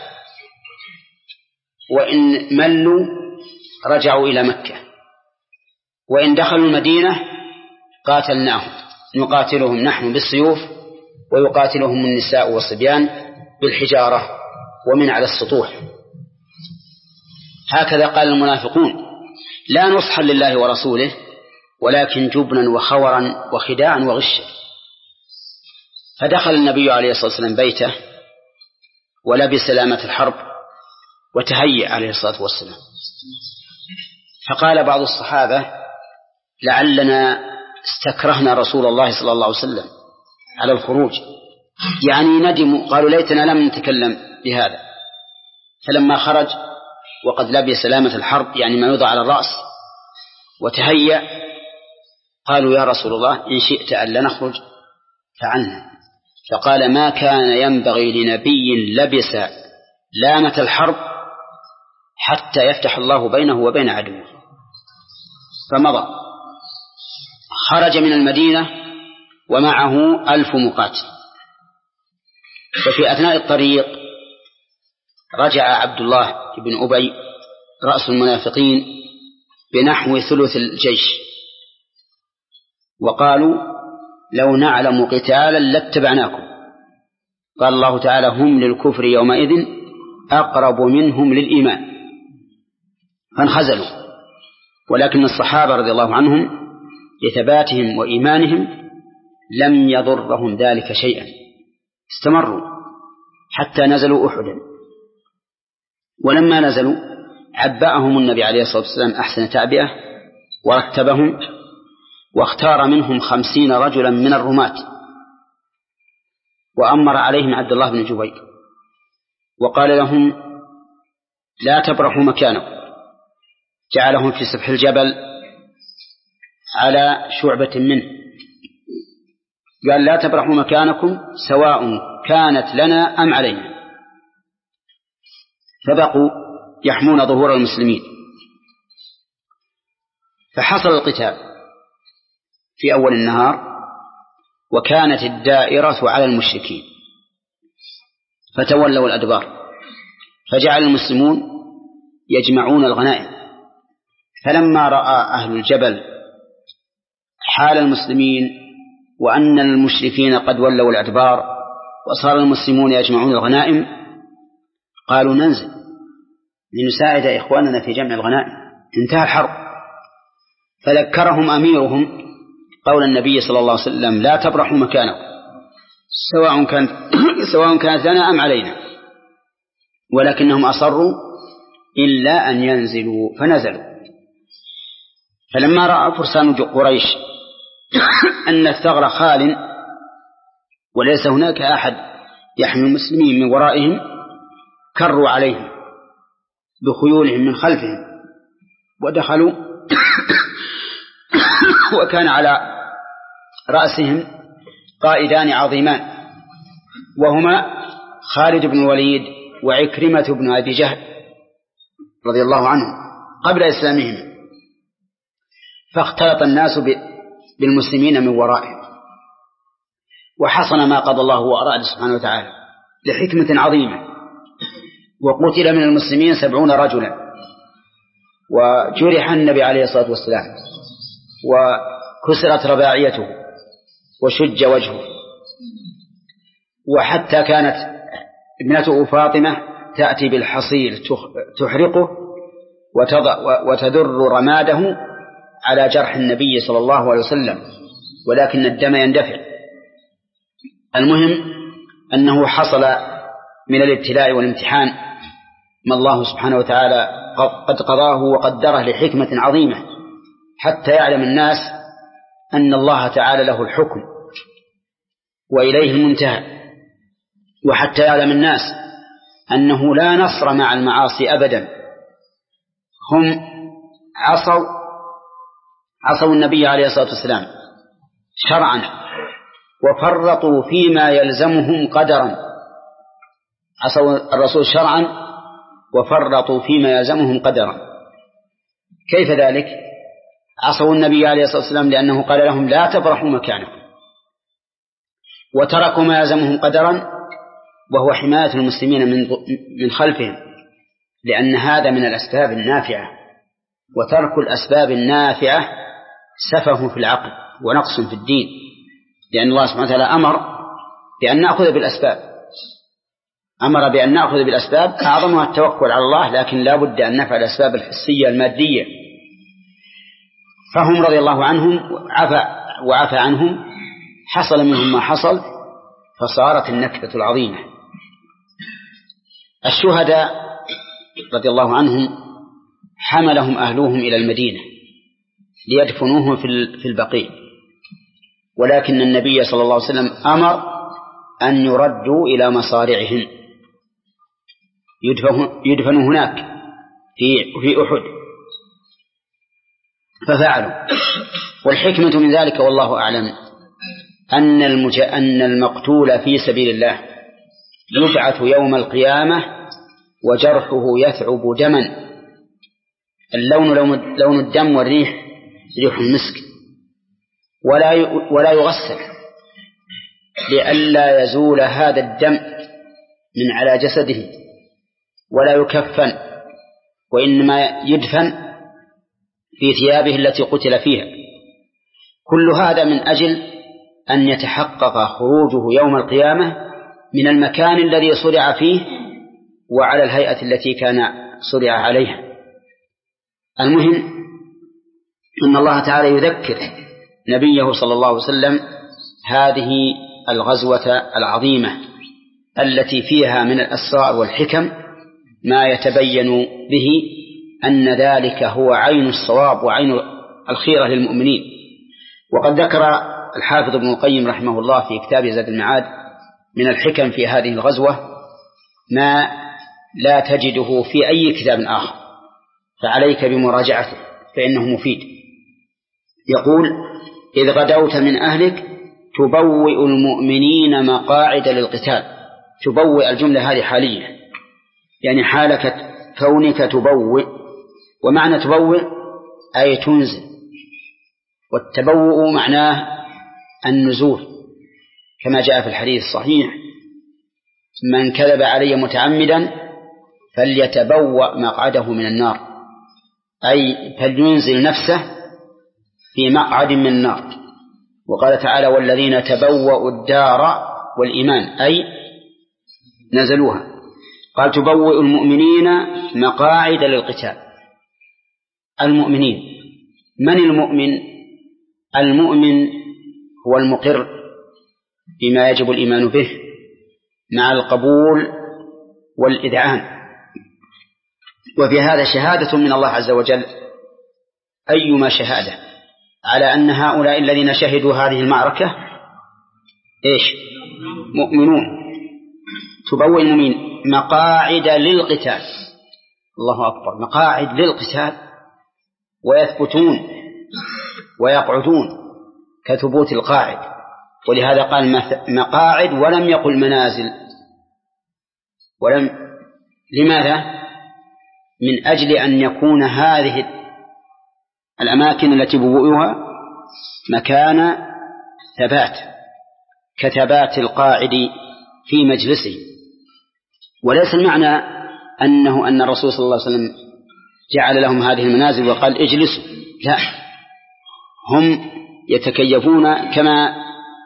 وإن ملوا رجعوا إلى مكة، وإن دخلوا المدينة قاتلناهم نقاتلهم نحن بالسيوف ويقاتلهم النساء والصبيان بالحجارة ومن على السطوح. هكذا قال المنافقون، لا نصحا لله ورسوله ولكن جبنا وخورا وخداعا وغشا. فدخل النبي عليه الصلاة والسلام بيته ولبس سلامة الحرب وتهيأ عليه الصلاة والسلام. فقال بعض الصحابة لعلنا استكرهنا رسول الله صلى الله عليه وسلم على الخروج، يعني ندموا، قالوا ليتنا لم نتكلم بهذا. فلما خرج وقد لبس سلامة الحرب يعني ما يوضع على الرأس وتهيأ قالوا يا رسول الله إن شئت أن لا نخرج فعلنا. فقال ما كان ينبغي لنبي لبس لامة الحرب حتى يفتح الله بينه وبين عدوه. فمضى، خرج من المدينة ومعه ألف مقاتل. وفي أثناء الطريق رجع عبد الله بن أبي رأس المنافقين بنحو ثلث الجيش، وقالوا لو نعلم قتالا لاتبعناكم. قال الله تعالى هم للكفر يومئذ أقرب منهم للإيمان، فانخزلوا. ولكن الصحابة رضي الله عنهم لثباتهم وإيمانهم لم يضرهم ذلك شيئا، استمروا حتى نزلوا أحدا. ولما نزلوا عبأهم النبي عليه الصلاة والسلام أحسن تعبئة ورتبهم، واختار منهم خمسين رجلا من الرماة، وأمر عليهم عبد الله بن جبير وقال لهم لا تبرحوا مكانكم. جعلهم في سفح الجبل على شعبة منه، قال لا تبرحوا مكانكم سواء كانت لنا أم علينا. فبقوا يحمون ظهور المسلمين. فحصل القتال في أول النهار، وكانت الدائرة على المشركين فتولوا الأدبار، فجعل المسلمون يجمعون الغنائم. فلما رأى أهل الجبل حال المسلمين وأن المشركين قد ولوا الأدبار وصار المسلمون يجمعون الغنائم قالوا ننزل لنساعد إخواننا في جمع الغنائم، انتهى الحرب. فذكرهم أميرهم قول النبي صلى الله عليه وسلم لا تبرحوا مكانكم سواء كانت سواء كانت لنا أم علينا، ولكنهم أصروا إلا أن ينزلوا فنزلوا. فلما رأى فرسان قريش أن الثغر خال وليس هناك أحد يحمي المسلمين من ورائهم كروا عليهم بخيولهم من خلفهم ودخلوا وكان على رأسهم قائدان عظيمان وهما خالد بن الوليد وعكرمة بن أبي جهل رضي الله عنهم قبل إسلامهم. فاختلط الناس بالمسلمين من ورائهم، وحصل ما قضى الله وأراد سبحانه وتعالى لحكمة عظيمة. وقتل من المسلمين سبعون رجلا، وجرح النبي عليه الصلاة والسلام، وكسرت رباعيته وشج وجهه، وحتى كانت ابنته فاطمة تأتي بالحصير تحرقه وتذر رماده على جرح النبي صلى الله عليه وسلم، ولكن الدم يندفع. المهم أنه حصل من الابتلاء والامتحان ما الله سبحانه وتعالى قد قضاه وقدره لحكمة عظيمة، حتى يعلم الناس أن الله تعالى له الحكم وإليه المنتهى، وحتى يعلم الناس أنه لا نصر مع المعاصي أبدا. هم عصوا عصوا النبي عليه الصلاة والسلام شرعا وفرطوا فيما يلزمهم قدرا، عصوا الرسول شرعا وفرطوا فيما يلزمهم قدرا. كيف ذلك؟ عصوا النبي عليه الصلاة والسلام لأنه قال لهم لا تبرحوا مكانكم، وتركوا ما يلزمهم قدرا وهو حماية المسلمين من من خلفهم، لأن هذا من الأسباب النافعة، وترك الأسباب النافعة سفه في العقل ونقص في الدين، لأن الله سبحانه وتعالى أمر بأن نأخذ بالأسباب، أمر بأن نأخذ بالأسباب أعظمها التوكل على الله، لكن لا بد أن نفعل الأسباب الحسية المادية فهم رضي الله عنهم وعفى, وعفى عنهم، حصل منهم ما حصل، فصارت النكبة العظيمة. الشهداء رضي الله عنهم حملهم أهلوهم إلى المدينة ليدفنوهم في البقيع، ولكن النبي صلى الله عليه وسلم أمر أن يردوا إلى مصارعهم يدفنوا هناك في في أحد، ففعلوا. والحكمة من ذلك والله أعلم أن المج... أن المقتول في سبيل الله يبعث يوم القيامة وجرحه يثعب دما، اللون لون الدم والريح ريح المسك، ولا ي... ولا يغسل لئلا يزول هذا الدم من على جسده، ولا يكفن، وإنما يدفن في ثيابه التي قتل فيها. كل هذا من أجل أن يتحقق خروجه يوم القيامة من المكان الذي صرع فيه وعلى الهيئة التي كان صرع عليها. المهم أن الله تعالى يذكر نبيه صلى الله عليه وسلم هذه الغزوة العظيمة التي فيها من الأسرار والحكم ما يتبين به أن ذلك هو عين الصواب وعين الخيرة للمؤمنين. وقد ذكر الحافظ ابن القيم رحمه الله في كتاب زاد المعاد من الحكم في هذه الغزوة ما لا تجده في أي كتاب آخر، فعليك بمراجعته فإنه مفيد. يقول: إذ غدوت من أهلك تبوئ المؤمنين مقاعد للقتال. تبوئ الجملة هذه حالية، يعني حالك كونك تبوئ، ومعنى تبوئ أي تنزل، والتبوؤ معناه النزول كما جاء في الحديث الصحيح: من كذب علي متعمدا فليتبوأ مقعده من النار، أي فلينزل نفسه في مقعد من النار. وقال تعالى: والذين تبوأوا الدار والإيمان، أي نزلوها. قال: تبوئ المؤمنين مقاعد للقتال. المؤمنين، من المؤمن؟ المؤمن هو المقر بما يجب الإيمان به مع القبول والإذعان. وفي هذا شهادة من الله عز وجل، أيما شهادة، على أن هؤلاء الذين شهدوا هذه المعركة إيش؟ مؤمنون. تبوئ المؤمنين مقاعد للقتال، الله أكبر، مقاعد للقتال، ويثبتون ويقعدون كثبوت القاعد، ولهذا قال مقاعد ولم يقل منازل. ولم لماذا؟ من أجل أن يكون هذه الأماكن التي بوئوها مكان ثبات كثبات القاعد في مجلسه. وليس المعنى أنه أن الرسول صلى الله عليه وسلم جعل لهم هذه المنازل وقال اجلسوا، لا، هم يتكيفون كما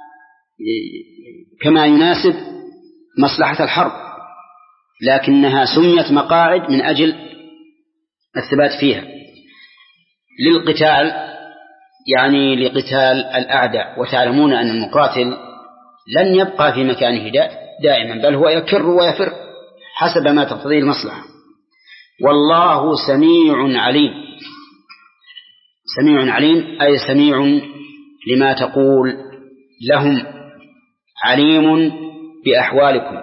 كما يناسب مصلحة الحرب، لكنها سميت مقاعد من أجل الثبات فيها للقتال، يعني لقتال الأعداء. وتعلمون أن المقاتل لن يبقى في مكانه دائما، بل هو يكر ويفر حسب ما تقتضيه المصلحة. والله سميع عليم. سميع عليم أي سميع لما تقول لهم، عليم بأحوالكم.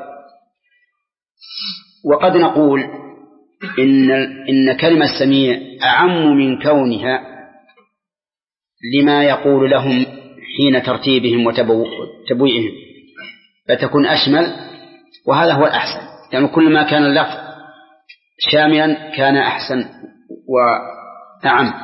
وقد نقول إن, إن كلمة سميع أعم من كونها لما يقول لهم حين ترتيبهم وتبويئهم، فتكون أشمل، وهذا هو الأحسن. يعني كل ما كان اللفظ شاملا كان أحسن وأعم.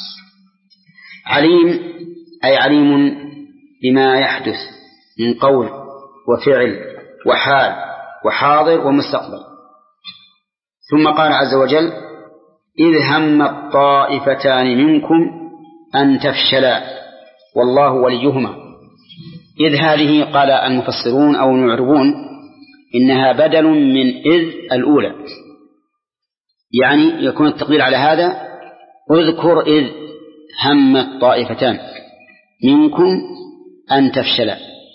عليم أي عليم بما يحدث من قول وفعل وحال وحاضر ومستقبل. ثم قال عز وجل: إذ هم الطائفتان منكم أن تفشلا والله وليهما. إذ هذه قال المفسرون أو المعربون إنها بدل من إذ الأولى، يعني يكون التقدير على هذا: اذكر إذ همت طائفتان منكم أن تفشلا.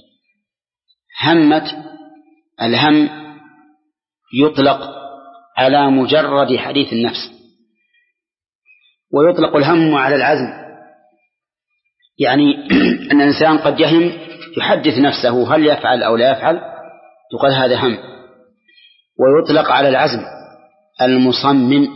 همت الهم يطلق على مجرد حديث النفس، ويطلق الهم على العزم، يعني أن الإنسان قد يهم يحدث نفسه هل يفعل أو لا يفعل، يقال هذا هم. ويطلق على العزم المصمم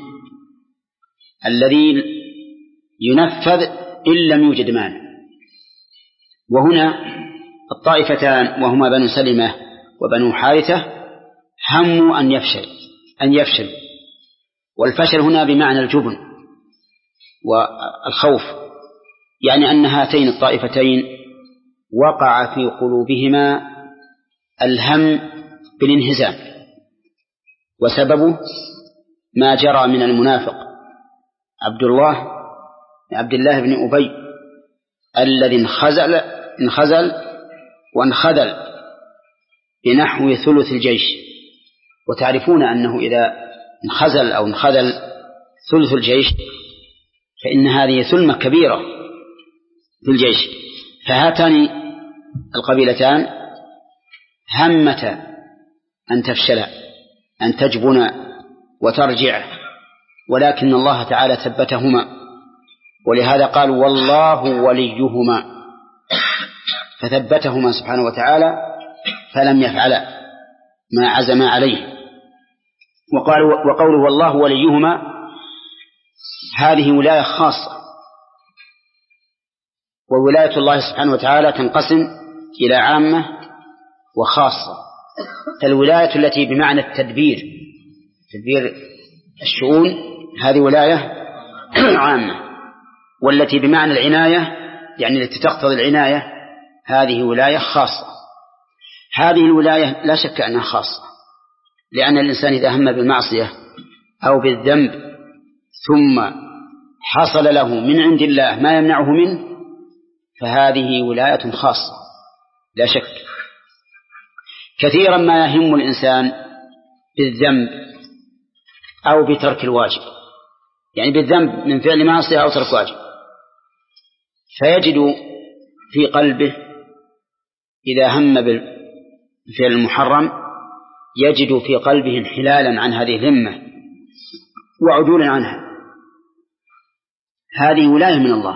الذي ينفذ إن لم يوجد مانع. وهنا الطائفتان وهما بنو سلمة وبنو حارثة هموا أن يفشل أن يفشل والفشل هنا بمعنى الجبن والخوف، يعني أن هاتين الطائفتين وقع في قلوبهما الهم بالانهزام، وسببه ما جرى من المنافق عبد الله عبد الله بن أبي الذي انخزل انخزل وانخذل بنحو ثلث الجيش. وتعرفون أنه إذا انخزل أو انخذل ثلث الجيش فإن هذه ثلمة كبيرة في الجيش. فهاتان القبيلتان همتا أن تفشلا أن تجبن وترجع، ولكن الله تعالى ثبتهما، ولهذا قال والله وليهما، فثبتهما سبحانه وتعالى فلم يفعلا ما عزم عليه. وقال وقوله والله وليهما هذه ولاية خاصة، وولاية الله سبحانه وتعالى تنقسم إلى عامة وخاصة. الولاية التي بمعنى التدبير تدبير الشؤون هذه ولاية عامة، والتي بمعنى العناية يعني التي تقتضي العناية هذه ولاية خاصة. هذه الولاية لا شك أنها خاصة، لأن الإنسان إذا هم بالمعصية أو بالذنب ثم حصل له من عند الله ما يمنعه منه فهذه ولاية خاصة لا شك. كثيرا ما يهم الإنسان بالذنب أو بترك الواجب، يعني بالذنب من فعل معصية أو ترك واجب، فيجد في قلبه إذا هم بالفعل المحرم يجد في قلبه انحلالا عن هذه الذمة وعدولا عنها. هذه ولاية من الله.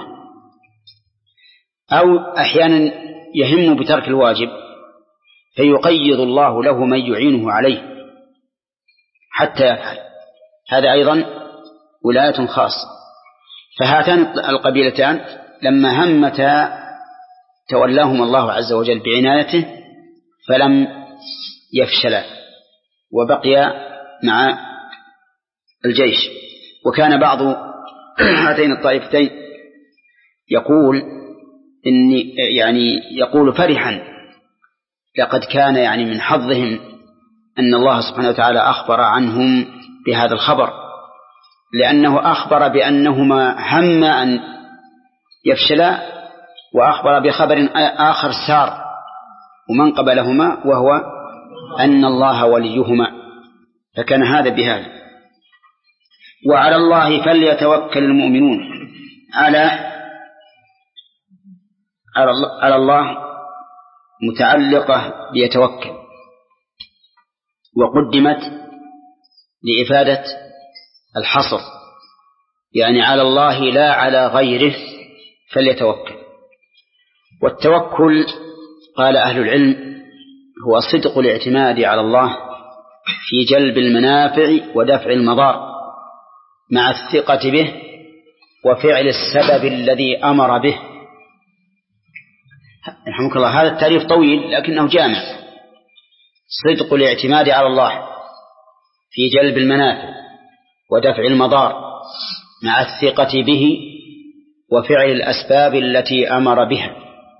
أو أحيانا يهم بترك الواجب فيقيض الله له من يعينه عليه حتى يفعل، هذا أيضا ولاية خاصة. فهاتان القبيلتان لما همتا تولاهم الله عز وجل بعنايته فلم يفشلا وبقي مع الجيش. وكان بعض هاتين الطائفتين يقول إني يعني يقول فرحا لقد كان يعني من حظهم أن الله سبحانه وتعالى أخبر عنهم بهذا الخبر، لأنه أخبر بأنهما هم أن يفشلا وأخبر بخبر آخر سار ومن قبلهما وهو أن الله وليهما، فكان هذا بهذا. وعلى الله فليتوكل المؤمنون. على على الله متعلقة بيتوكل، وقدمت لإفادة الحصر، يعني على الله لا على غيره فليتوكل. والتوكل قال أهل العلم هو صدق الاعتماد على الله في جلب المنافع ودفع المضار مع الثقة به وفعل السبب الذي أمر به. رحمك الله. هذا التعريف طويل لكنه جامع. صدق الاعتماد على الله في جلب المنافع ودفع المضار مع الثقة به وفعل الأسباب التي أمر بها.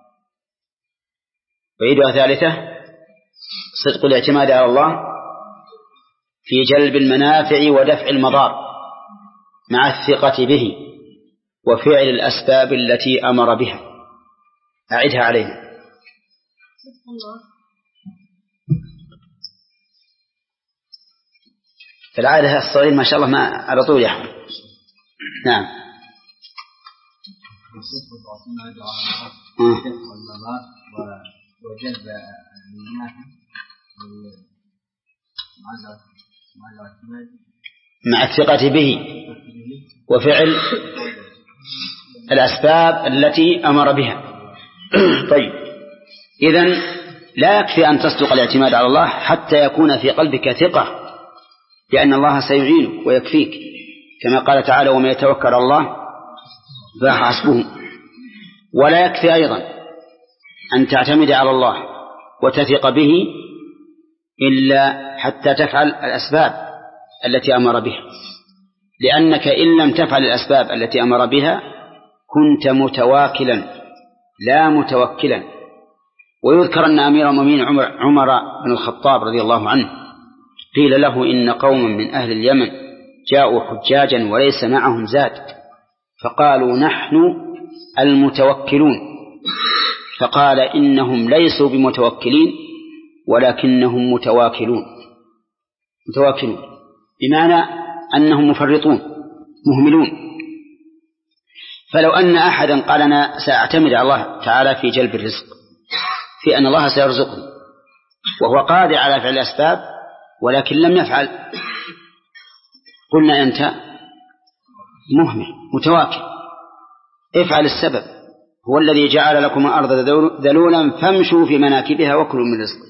وعيدها ثالثة: صدق الاعتماد على الله في جلب المنافع ودفع المضار مع الثقة به وفعل الأسباب التي أمر بها. أعدها علينا. في العادة الصغير ما شاء الله ما على طول يحمل. نعم. وجلب مع الثقة به وفعل الأسباب التي أمر بها. طيب، إذن لا يكفي أن تصدق الاعتماد على الله حتى يكون في قلبك ثقة بأن الله سيعينك ويكفيك، كما قال تعالى: ومن يتوكل على الله فحسبه. ولا يكفي أيضا أن تعتمد على الله وتثق به إلا حتى تفعل الأسباب التي أمر بها، لأنك إن لم تفعل الأسباب التي أمر بها كنت متواكلا لا متوكلا. ويذكر أن أمير المؤمنين عمر, عمر بن الخطاب رضي الله عنه قيل له: إن قوما من أهل اليمن جاءوا حجاجا وليس معهم زاد، فقالوا: نحن المتوكلون. فقال: إنهم ليسوا بمتوكلين ولكنهم متواكلون. متواكلون بمعنى أنهم مفرطون مهملون. فلو أن أحدا قال: أنا سأعتمد على الله تعالى في جلب الرزق، في أن الله سيرزقني، وهو قادر على فعل الأسباب ولكن لم يفعل، قلنا: أنت مهمل متواكل، افعل السبب، هو الذي جعل لكم الأرض ذلولا فامشوا في مناكبها وكلوا من رزقه.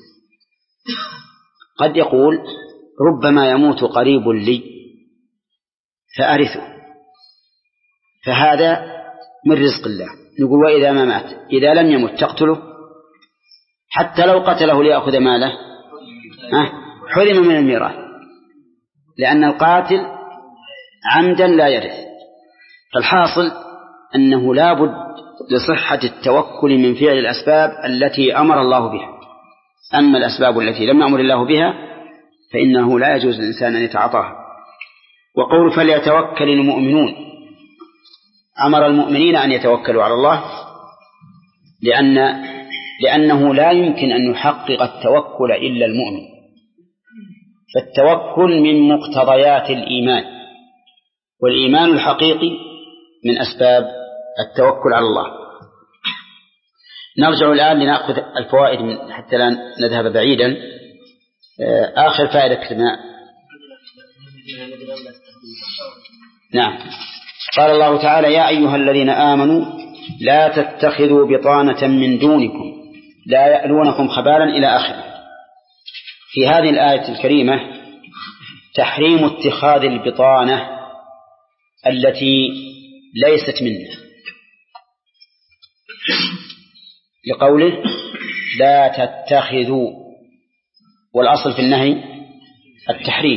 قد يقول: ربما يموت قريب لي فأرثه، فهذا من رزق الله. نقول: وإذا ما مات، إذا لم يمت تقتله؟ حتى لو قتله ليأخذ ماله حرم من الميراث، لأن القاتل عمدا لا يرث. فالحاصل أنه لا بد لصحة التوكل من فعل الأسباب التي أمر الله بها. أما الأسباب التي لم يأمر الله بها فإنه لا يجوز للإنسان أن يتعاطاها. وقول: فليتوكل المؤمنون، أمر المؤمنين أن يتوكلوا على الله، لأن لأنه لا يمكن أن يحقق التوكل إلا المؤمن. فالتوكل من مقتضيات الإيمان، والإيمان الحقيقي من أسباب التوكل على الله. نرجع الآن لنأخذ الفوائد من حتى لا نذهب بعيدا. آخر فائدة كتبنا. نعم، قال الله تعالى: يا أيها الذين آمنوا لا تتخذوا بطانة من دونكم لا يألونكم خبالا إلى آخره. في هذه الآية الكريمة تحريم اتخاذ البطانة التي ليست منا، لقوله: لا تتخذوا، والأصل في النهي التحريم.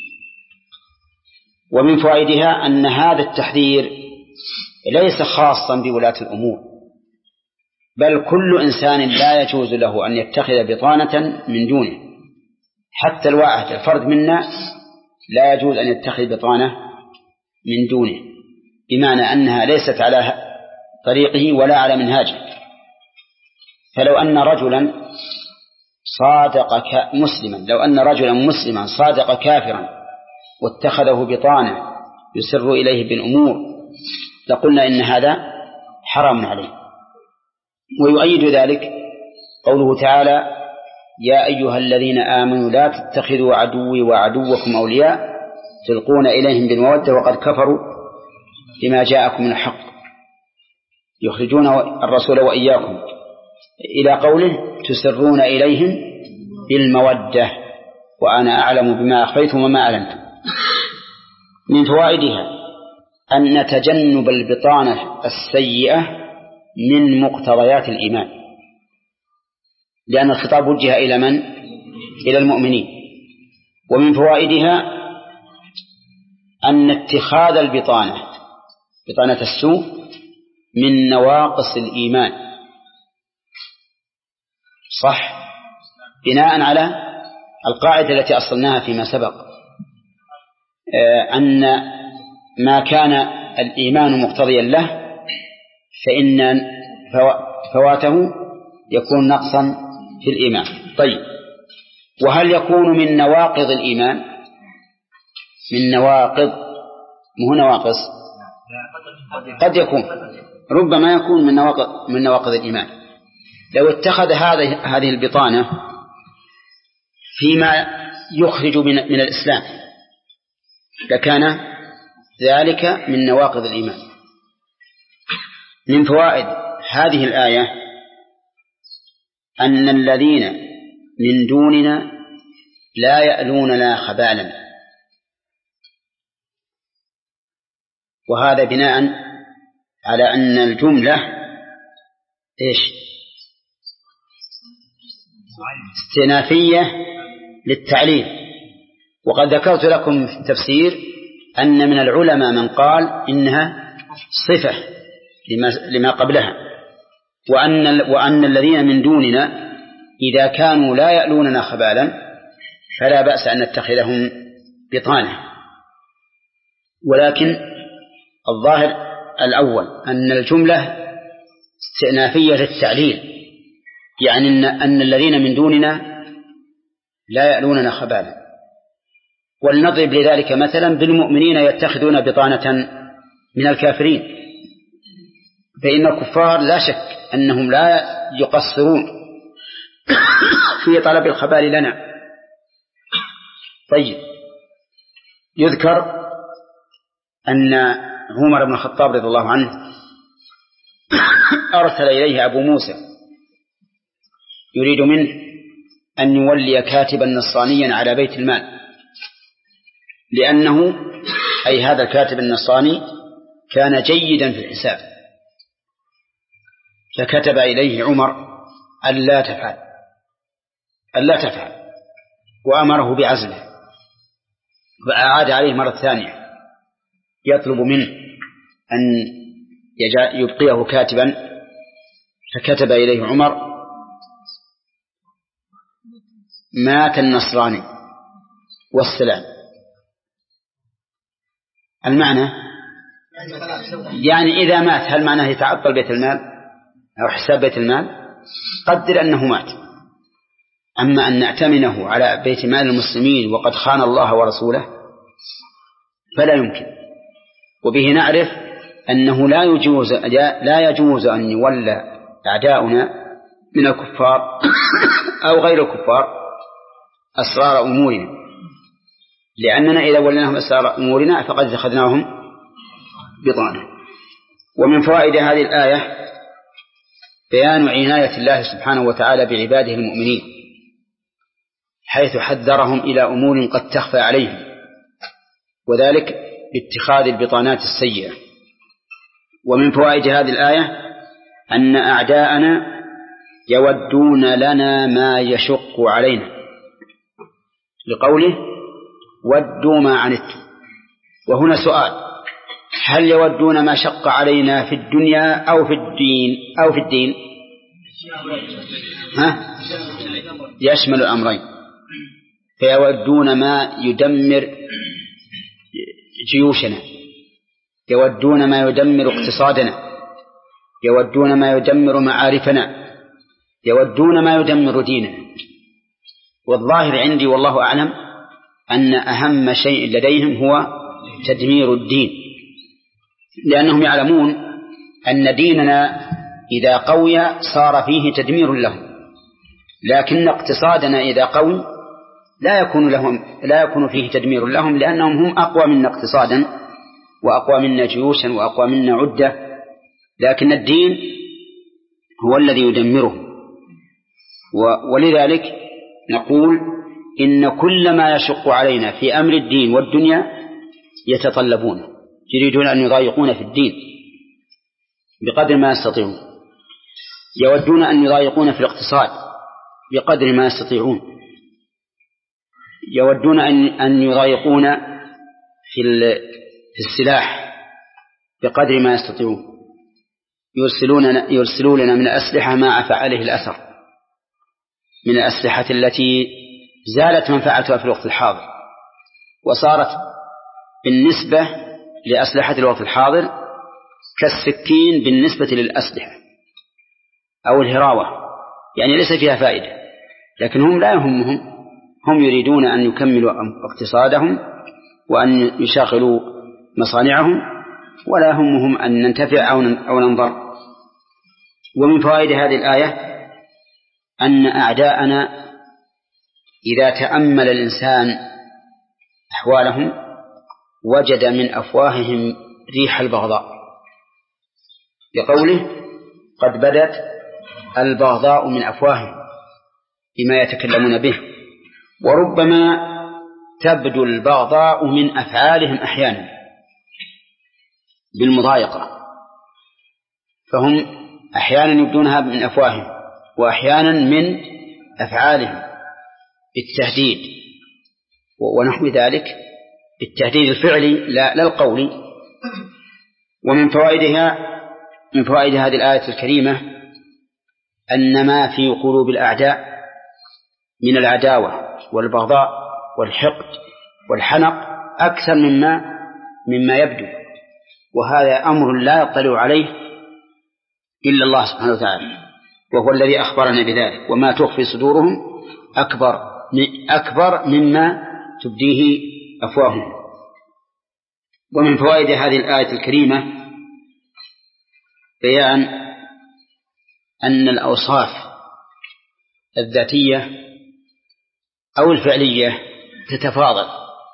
ومن فوائدها أن هذا التحذير ليس خاصا بولاة الأمور، بل كل إنسان لا يجوز له أن يتخذ بطانة من دونه. حتى الواحد الفرد منا لا يجوز أن يتخذ بطانة من دونه، بمعنى أنها ليست على طريقه ولا على منهاجه. فلو أن رجلا صادق مسلما لو أن رجلا مسلما صادق كافرا واتخذه بطانة يسر إليه بالأمور لقلنا إن هذا حرام عليه. ويؤيد ذلك قوله تعالى: يا أيها الذين آمنوا لا تتخذوا عدوي وعدوكم أولياء تلقون إليهم بالمودة وقد كفروا بما جاءكم من الحق يخرجون الرسول وإياكم، إلى قوله: تسرون إليهم بالمودة وأنا أعلم بما أخفيتم وما أعلنتم. من فوائدها أن تجنب البطانة السيئة من مقتضيات الإيمان، لأن الخطاب وجه إلى من؟ إلى المؤمنين. ومن فوائدها أن اتخاذ البطانة بطانة السوء من نواقص الإيمان، صح، بناء على القاعدة التي أصلناها فيما سبق، أن ما كان الإيمان مقتضيا له فإن فواته يكون نقصا في الإيمان. طيب، وهل يكون من نواقض الإيمان؟ من نواقض، مو نواقص، قد يكون ربما يكون من نواقض من نواقض الإيمان. لو اتخذ هذه هذه البطانة فيما يخرج من من الإسلام لكان ذلك من نواقض الإيمان. من فوائد هذه الآية أن الذين من دوننا لا يألوننا خبالا، وهذا بناء على أن الجملة إيش؟ استئنافية للتعليل. وقد ذكرت لكم في التفسير أن من العلماء من قال إنها صفة لما, لما قبلها، وأن, وأن الذين من دوننا إذا كانوا لا يألوننا خبالا فلا بأس أن نتخذهم بطانة. ولكن الظاهر الأول أن الجملة استئنافية للتعليل، يعني أن, أن الذين من دوننا لا يألوننا خبالا. ولنضرب لذلك مثلا بالمؤمنين يتخذون بطانة من الكافرين، فإن الكفار لا شك أنهم لا يقصرون في طلب الخبال لنا. طيب، يذكر أن عمر بن الخطاب رضي الله عنه أرسل إليه أبو موسى يريد منه أن يولي كاتبا نصرانيا على بيت المال، لأنه أي هذا الكاتب النصراني كان جيدا في الحساب، فكتب إليه عمر ألا تفعل ألا تفعل وأمره بعزله، فأعاد عليه مرة ثانية يطلب منه أن يبقيه كاتبا، فكتب إليه عمر مات النصراني والسلام. المعنى يعني إذا مات هل معناه يتعطل بيت المال أو حساب بيت المال؟ قدر أنه مات. أما أن نأتمنه على بيت مال المسلمين وقد خان الله ورسوله فلا يمكن. وبه نعرف أنه لا يجوز لا يجوز أن يولى أعداؤنا من الكفار أو غير الكفار أسرار أمورنا، لأننا إذا ولناهم أسرار أمورنا فقد اتخذناهم بطانة. ومن فوائد هذه الآية بيان عناية الله سبحانه وتعالى بعباده المؤمنين، حيث حذرهم إلى أمور قد تخفى عليهم، وذلك باتخاذ البطانات السيئة. ومن فوائد هذه الآية أن أعداءنا يودون لنا ما يشق علينا، لقوله ودوا ما عنتم. وهنا سؤال: هل يودون ما شق علينا في الدنيا أو في الدين أو في الدين؟ ها؟ يشمل الأمرين، فيودون ما يدمر جيوشنا، يودون ما يدمر اقتصادنا، يودون ما يدمر معارفنا، يودون ما يدمر ديننا. والظاهر عندي والله أعلم أن أهم شيء لديهم هو تدمير الدين، لأنهم يعلمون أن ديننا إذا قوي صار فيه تدمير لهم، لكن اقتصادنا إذا قوي لا يكون لهم لا يكون فيه تدمير لهم، لأنهم هم أقوى منا اقتصادا وأقوى منا جيوشا وأقوى منا عدة، لكن الدين هو الذي يدمره. ولذلك نقول إن كل ما يشق علينا في أمر الدين والدنيا يتطلبون، يريدون أن يضايقون في الدين بقدر ما يستطيعون، يودون أن يضايقون في الاقتصاد بقدر ما يستطيعون، يودون أن يضايقون في السلاح بقدر ما يستطيعون، يرسلون يرسلون لنا من الأسلحة ما عفى عليه الأثر، من الأسلحة التي زالت منفعتها في الوقت الحاضر، وصارت بالنسبة لأسلحة الوقت الحاضر كالسكين بالنسبة للأسلحة أو الهراوة، يعني ليس فيها فائدة. لكن هم لا يهمهم، هم يريدون أن يكملوا اقتصادهم وأن يشغلوا مصانعهم ولا همهم أن ننتفع أو ننضر. ومن فوائد هذه الآية أن أعداءنا إذا تأمل الإنسان أحوالهم وجد من أفواههم ريح البغضاء، لقوله قد بدت البغضاء من أفواههم بما يتكلمون به. وربما تبدو البغضاء من أفعالهم أحيانا بالمضايقة، فهم أحيانا يبدونها من أفواههم وأحيانا من أفعالهم بالتهديد ونحو ذلك، بالتهديد الفعلي لا القولي. ومن فوائدها من فوائد هذه الآية الكريمة أن ما في قلوب الأعداء من العداوة والبغضاء والحقد والحنق أكثر مما مما يبدو، وهذا أمر لا يطلع عليه إلا الله سبحانه وتعالى، وهو الذي أخبرنا بذلك. وما تخفي صدورهم أكبر أكبر مما تبديه أفواههم. ومن فوائد هذه الآية الكريمة بيان أن الأوصاف الذاتية أو الفعلية تتفاضل،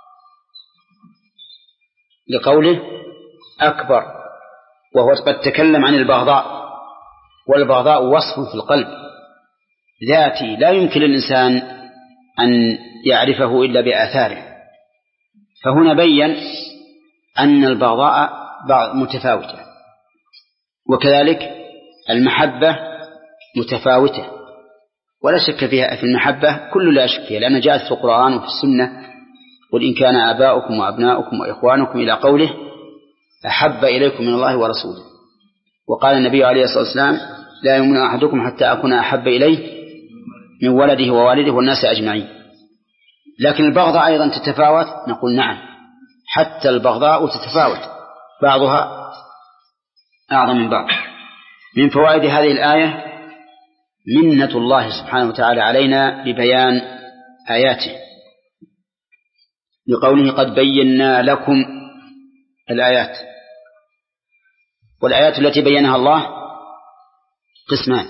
لقوله أكبر، وهو قد تكلم عن البغضاء، والبغضاء وصف في القلب ذاتي لا يمكن للإنسان أن يعرفه إلا بآثاره، فهنا بيّن أن البغضاء متفاوتة، وكذلك المحبة متفاوتة ولا شك فيها. في المحبة كل لا شك فيها، لأنها جاءت في القرآن وفي السنة: قل إن كان آباؤكم وأبناؤكم وإخوانكم إلى قوله أحب إليكم من الله ورسوله. وقال النبي عليه الصلاة والسلام: لا يؤمن أحدكم حتى أكون أحب إليه من ولده ووالده والناس أجمعين. لكن البغضاء أيضا تتفاوت، نقول نعم، حتى البغضاء تتفاوت، بعضها أعظم من بعض. من فوائد هذه الآية منة الله سبحانه وتعالى علينا ببيان آياته، لقوله قد بينا لكم الآيات. والآيات التي بينها الله قسمان: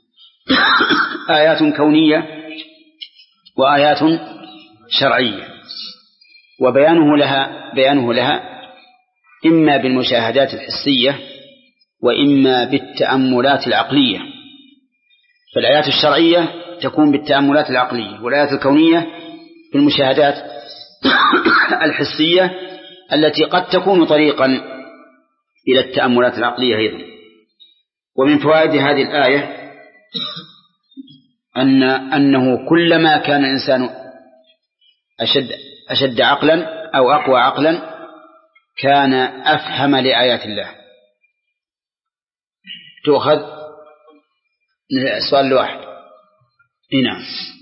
آيات كونية وآيات شرعية. وبيانه لها بيانه لها إما بالمشاهدات الحسية وإما بالتأملات العقلية. فالآيات الشرعية تكون بالتأملات العقلية، والآيات الكونية بالمشاهدات الحسية التي قد تكون طريقا إلى التأملات العقلية أيضا. ومن فوائد هذه الآية أن أنه كلما كان الإنسان أشد أشد عقلا أو أقوى عقلا كان أفهم لآيات الله. تؤخذ السؤال الواحد. نعم،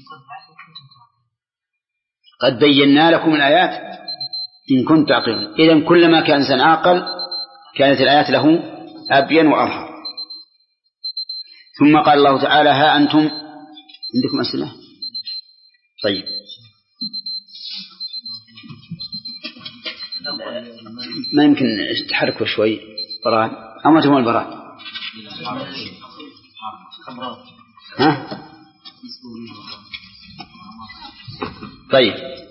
قد بينا لكم الآيات إن كنت تعقلون. إذن كلما كان إنسان عاقل كانت الآيات له أبين وأظهر. ثم قال الله تعالى: ها أنتم عندكم أسئلة؟ طيب، ما يمكن تحركوا شوي براد أما تمول البراد؟ ها؟ طيب،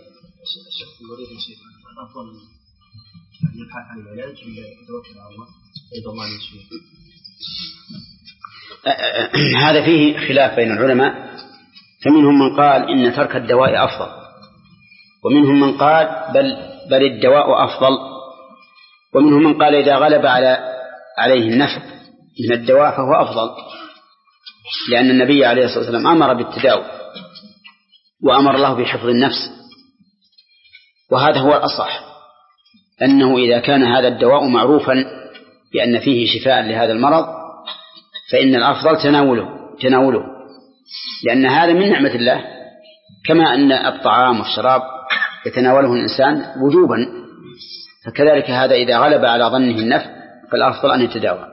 هذا فيه خلاف بين العلماء، فمنهم من قال إن ترك الدواء أفضل، ومنهم من قال بل, بل الدواء أفضل، ومنهم من قال إذا غلب على عليه النفع من الدواء فهو أفضل، لأن النبي عليه الصلاة والسلام أمر بالتداوي وأمر الله بحفظ النفس. وهذا هو الأصح، أنه إذا كان هذا الدواء معروفا بأن فيه شفاء لهذا المرض فإن الأفضل تناوله تناوله لأن هذا من نعمة الله، كما أن الطعام والشراب يتناوله الإنسان وجوبا، فكذلك هذا إذا غلب على ظنه النفع فالأفضل أن يتداوى.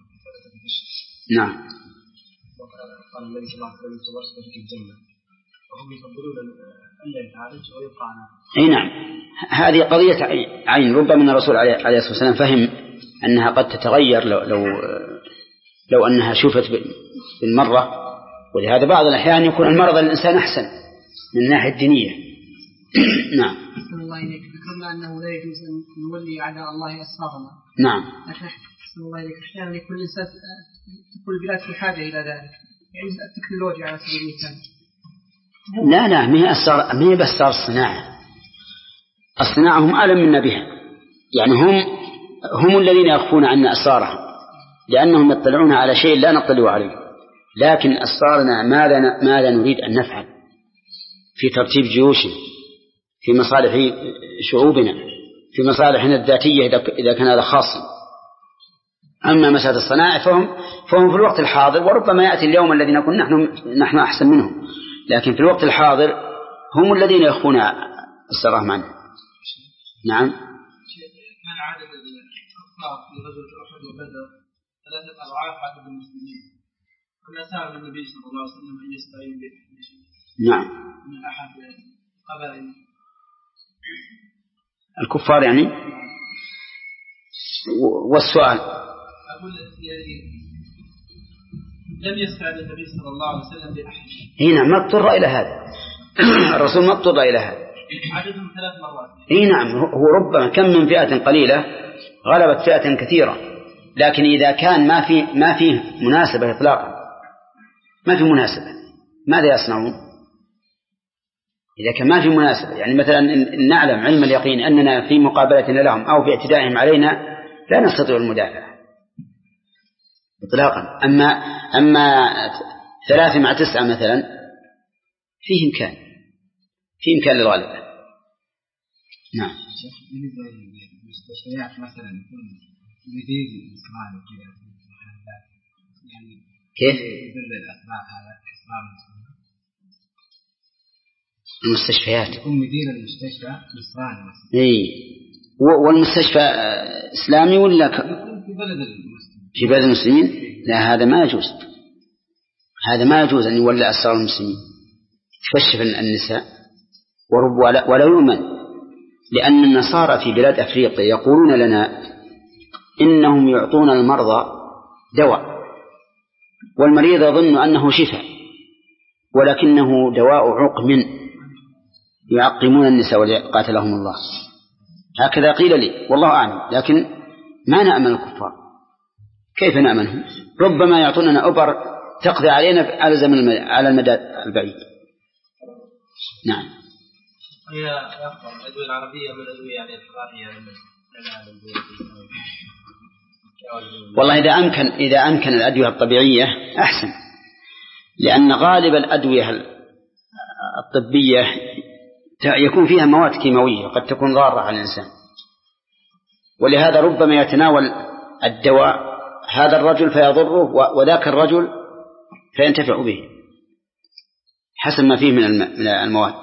نعم. قال النبي صلى الله عليه وسلم: في الجنة وهم يفضلون ألا يتعالج ويبقى على. أي نعم، هذه قضية عين. ربما الرسول عليه الصلاة والسلام فهم أنها قد تتغير لو لو, لو أنها شوفت بالمرة، ولهذا بعض الأحيان يكون المرض الإنسان أحسن من الناحية الدينية. نعم. أحسن الله إليك. ذكرنا أنه لا يجوز أن نولي أعداء الله أسرارنا. نعم. أحسن الله إليك. أحيانا يكون الإنسان تكون البلاد في حاجة إلى ذلك، يعني التكنولوجيا على سبيل المثال. لا لا ما هي أسرار، ما هي بس أسرار الصناعة. الصناعة هم أعلم منا بها، يعني هم هم الذين يخفون عنا أسرارهم، لأنهم يطلعون على شيء لا نطلع عليه. لكن أسرارنا ماذا ماذا نريد أن نفعل في ترتيب جيوشنا، في مصالح شعوبنا، في مصالحنا الذاتية إذا كان هذا خاصا. أما مسألة الصناعة فهم فهم في الوقت الحاضر، وربما يأتي اليوم الذي نكون نحن نحن أحسن منهم، لكن في الوقت الحاضر هم الذين يخفون أسرارهم عنه. نعم. كان عدد الكفار في غزوة أحد وبدر ثلاثة أضعاف عدد المسلمين، ولا سأل النبي صلى الله عليه وسلم أن يستعين به. نعم. من أحد قبائل الكفار يعني. والسؤال أقول يعني لم يستعد النبي صلى الله عليه وسلم بأحد. هنا ما اضطر إلى هذا. الرسول ما اضطر إلى هذا. عددهم ثلاث مرات. اي نعم، هو ربما كم من فئة قليلة غلبت فئة كثيرة، لكن إذا كان ما في ما فيه مناسبة إطلاقا، ما في مناسبة، ماذا يصنعون؟ إذا كان ما في مناسبة، يعني مثلا نعلم علم اليقين أننا في مقابلتنا لهم أو في اعتدائهم علينا لا نستطيع المدافعة إطلاقا. أما أما ثلاثة مع تسعة مثلا فيه إمكان، في إمكان للغلبة. نعم. بالنسبة للمستشفيات مثلا يكون مدير إسرائيل كذا يعني كيف؟ يدل الأسباب هذا إسرائيل المستشفيات يكون مدير المستشفى إسرائيل مثلا. إيه. والمستشفى إسلامي ولا ك... في بلد المسلمين. في بلد المسلمين؟ لا، هذا ما يجوز، هذا ما يجوز أن يولى أسرار المسلمين، تكشف النساء ورب ولا يؤمن، لأن النصارى في بلاد أفريقيا يقولون لنا إنهم يعطون المرضى دواء والمريض يظن أنه شفاء، ولكنه دواء عقم يعقمون النساء قاتلهم الله. هكذا قيل لي والله أعلم، لكن ما نأمن الكفار، كيف نأمنهم؟ ربما يعطوننا أبر تقضي علينا على زمن على المدى البعيد. نعم. هي أفضل الأدوية العربية من الأدوية يعني الحضارية. والله إذا أمكن إذا أمكن الأدوية الطبيعية أحسن، لأن غالب الأدوية الطبية يكون فيها مواد كيماوية قد تكون ضارة على الإنسان، ولهذا ربما يتناول الدواء هذا الرجل فيضره وذاك الرجل فينتفع به حسب ما فيه من المواد.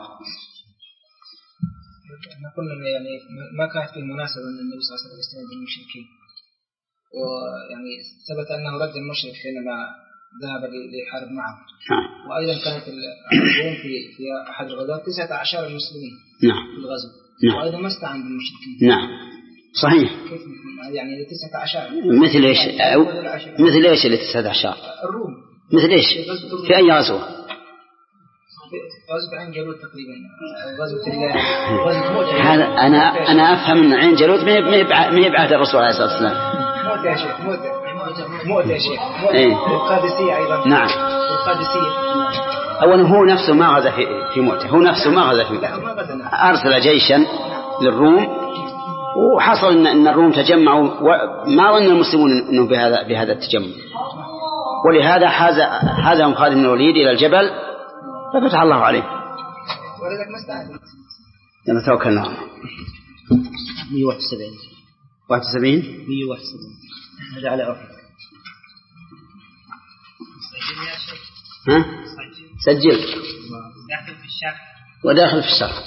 قلنا يعني ما كانت في مناسبة أن النبي صلى الله عليه وسلم يستعين بالمشركين، ويعني ثبت أنه رد المشرك حينما ذهب ليحارب معه. نعم. وأيضا كانت الروم في في أحد الغزوات تسعة عشر المسلمين. نعم. في الغزو. نعم. وأيضا ما استعان بالمشركين. نعم صحيح. كيف يعني تسعة عشر؟ مثل إيش؟ مثل إيش اللي تسعة عشر؟ الروم. مثل إيش؟ في أي غزوة؟ غزوة عين جالوت تقريبا. غزوة هذا أنا أنا أفهم أن عين جالوت ما ما هي بعهد الرسول عليه الصلاة والسلام. موت يا شيخ موت موت يا شيخ. إيه. القادسية أيضا. نعم. القادسية. أولا هو نفسه ما غزا في في موته، هو نفسه ما غزا في موته. أرسل جيشا للروم وحصل إن إن الروم تجمعوا وما ظن المسلمون إنه بهذا بهذا التجمع، ولهذا حاز حازهم خالد بن الوليد إلى الجبل ففتح الله عليه. ولذلك ما استعد. لما توكلنا على مية وواحد وسبعين واحد وسبعين مية وواحد وسبعين هذا على أحد. ها سجل داخل في الشرح وداخل في الشرح.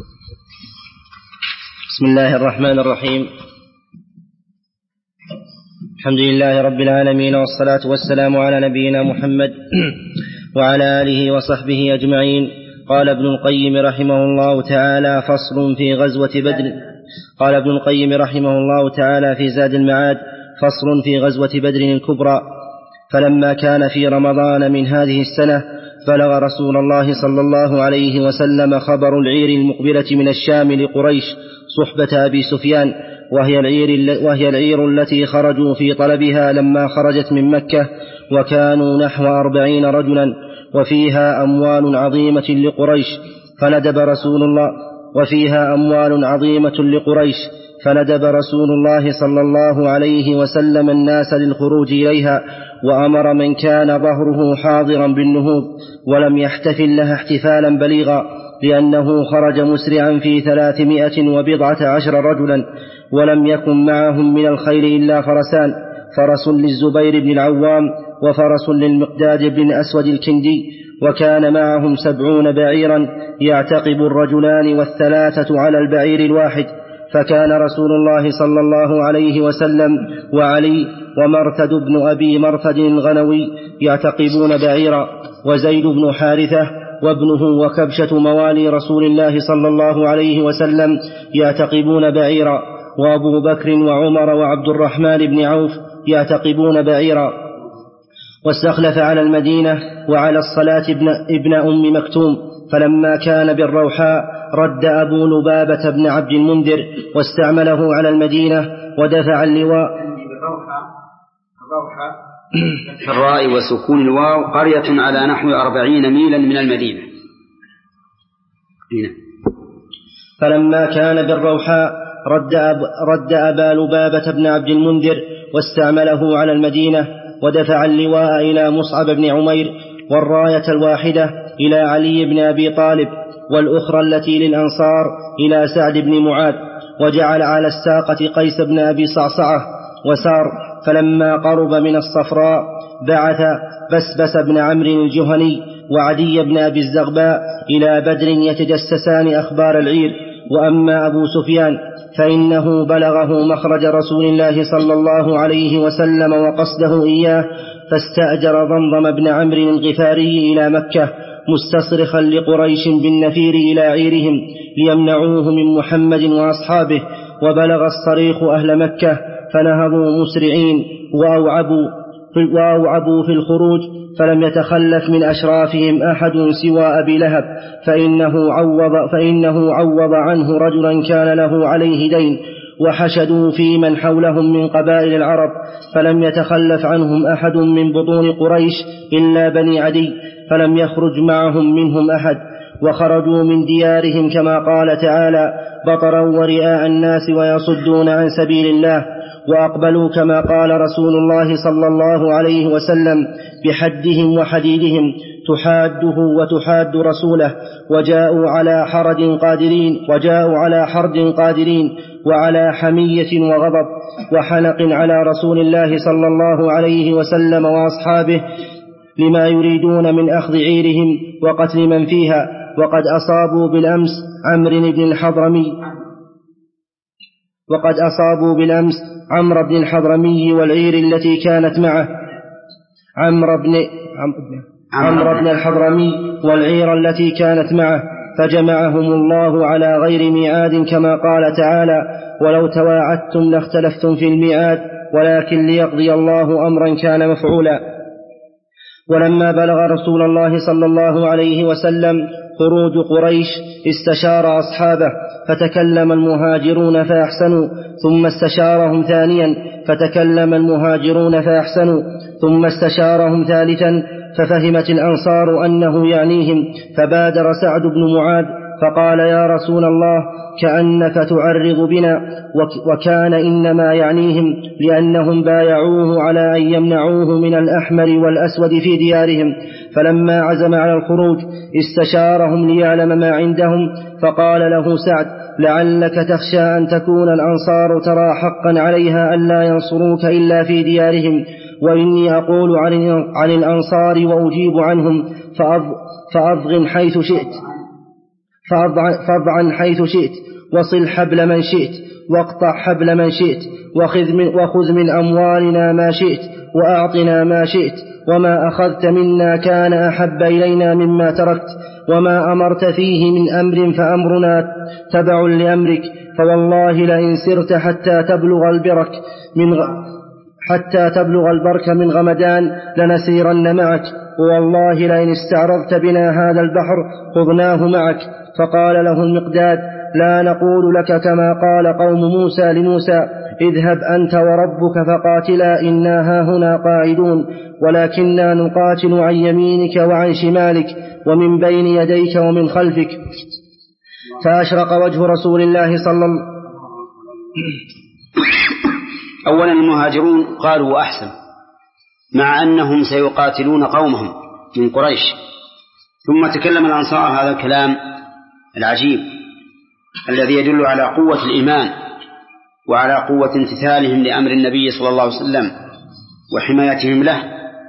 بسم الله الرحمن الرحيم. الحمد لله رب العالمين، والصلاة والسلام على نبينا محمد وعلى آله وصحبه أجمعين. قال ابن القيم رحمه الله تعالى فصل في غزوة بدر قال ابن القيم رحمه الله تعالى في زاد المعاد فصل في غزوة بدر الكبرى. فلما كان في رمضان من هذه السنة بلغ رسول الله صلى الله عليه وسلم خبر العير المقبلة من الشام لقريش صحبة أبي سفيان، وهي العير, وهي العير التي خرجوا في طلبها لما خرجت من مكة، وكانوا نحو أربعين رجلا، وفيها أموال عظيمة لقريش فندب رسول الله وفيها أموال عظيمة لقريش فندب رسول الله صلى الله عليه وسلم الناس للخروج إليها، وأمر من كان ظهره حاضرا بالنهوض، ولم يحتفل لها احتفالا بليغا، لأنه خرج مسرعا في ثلاثمائة وبضعة عشر رجلا، ولم يكن معهم من الخيل إلا فرسان، فرس للزبير بن العوام وفرس للمقداد بن أسود الكندي، وكان معهم سبعون بعيرا يعتقب الرجلان والثلاثة على البعير الواحد. فكان رسول الله صلى الله عليه وسلم وعلي ومرثد بن أبي مرثد الغنوي يعتقبون بعيرا، وزيد بن حارثة وابنه وكبشة موالي رسول الله صلى الله عليه وسلم يعتقبون بعيرا، وأبو بكر وعمر وعبد الرحمن بن عوف يعتقبون بعيرا. واستخلف على المدينة وعلى الصلاة ابن, ابن أم مكتوم. فلما كان بالروحاء رد أبو لبابة بن عبد المنذر واستعمله على المدينة ودفع اللواء. الراء وسكون الواو قرية على نحو أربعين ميلا من المدينة. هنا. فلما كان بالروحاء رد, أب رد أبا لبابة بن عبد المنذر واستعمله على المدينة ودفع اللواء إلى مصعب بن عمير، والراية الواحدة إلى علي بن أبي طالب، والأخرى التي للأنصار إلى سعد بن معاذ، وجعل على الساقة قيس بن أبي صعصعة وسار. فلما قرب من الصفراء بعث بسبس بن عمرو الجهني وعدي بن أبي الزغباء إلى بدر يتجسسان أخبار العير. وأما أبو سفيان فإنه بلغه مخرج رسول الله صلى الله عليه وسلم وقصده إياه، فاستأجر ضمضم بن عمرو الغفاري إلى مكة مستصرخا لقريش بالنفير إلى عيرهم ليمنعوه من محمد وأصحابه. وبلغ الصريخ أهل مكة فنهضوا مسرعين وأوعبوا في, وأوعبوا في الخروج، فلم يتخلف من أشرافهم أحد سوى أبي لهب، فإنه عوض, فإنه عوض عنه رجلا كان له عليه دين، وحشدوا في من حولهم من قبائل العرب، فلم يتخلف عنهم أحد من بطون قريش إلا بني عدي، فلم يخرج معهم منهم أحد، وخرجوا من ديارهم كما قال تعالى بطرا ورئاء الناس ويصدون عن سبيل الله. وأقبلوا كما قال رسول الله صلى الله عليه وسلم بحدهم وحديدهم تحاده وتحاد رسوله، وجاءوا على حرد قادرين وجاءوا على حرد قادرين وعلى حمية وغضب وحنق على رسول الله صلى الله عليه وسلم وأصحابه لما يريدون من أخذ عيرهم وقتل من فيها. وقد أصابوا بالأمس عمرو بن الحضرمي وقد أصابوا بالأمس عمرو بن الحضرمي والعير التي كانت معه عمرو بن عمرو بن الحضرمي والعير التي كانت معه فجمعهم الله على غير ميعاد كما قال تعالى ولو تواعدتم لاختلفتم في الميعاد ولكن ليقضي الله أمرا كان مفعولا. ولما بلغ رسول الله صلى الله عليه وسلم خروج قريش استشار أصحابه فتكلم المهاجرون فأحسنوا، ثم استشارهم ثانيا فتكلم المهاجرون فأحسنوا، ثم استشارهم ثالثا ففهمت الأنصار أنه يعنيهم، فبادر سعد بن معاذ فقال يا رسول الله كأنك تعرض بنا، وكان إنما يعنيهم لأنهم بايعوه على أن يمنعوه من الأحمر والأسود في ديارهم. فلما عزم على الخروج استشارهم ليعلم ما عندهم، فقال له سعد لعلك تخشى أن تكون الأنصار ترى حقا عليها أن لا ينصروك إلا في ديارهم، وإني أقول عن الأنصار وأجيب عنهم، فأضغن حيث شئت فأضعن حيث شئت وصل حبل من شئت واقطع حبل من شئت وخذ من, وخذ من أموالنا ما شئت وأعطنا ما شئت وما أخذت منا كان أحب إلينا مما تركت وما أمرت فيه من أمر فأمرنا تبع لأمرك فوالله لئن سرت حتى تبلغ البرك من غ... حتى تبلغ البرك من غمدان لنسيرن معك والله لئن استعرضت بنا هذا البحر خذناه معك. فقال له المقداد لا نقول لك كما قال قوم موسى لموسى اذهب أنت وربك فقاتلا إنا هاهنا قاعدون ولكننا نقاتل عن يمينك وعن شمالك ومن بين يديك ومن خلفك. فأشرق وجه رسول الله صلى الله عليه وسلم. أولا المهاجرون قالوا وأحسن مع أنهم سيقاتلون قومهم من قريش، ثم تكلم الأنصار هذا الكلام العجيب الذي يدل على قوة الإيمان وعلى قوة امتثالهم لأمر النبي صلى الله عليه وسلم وحمايتهم له،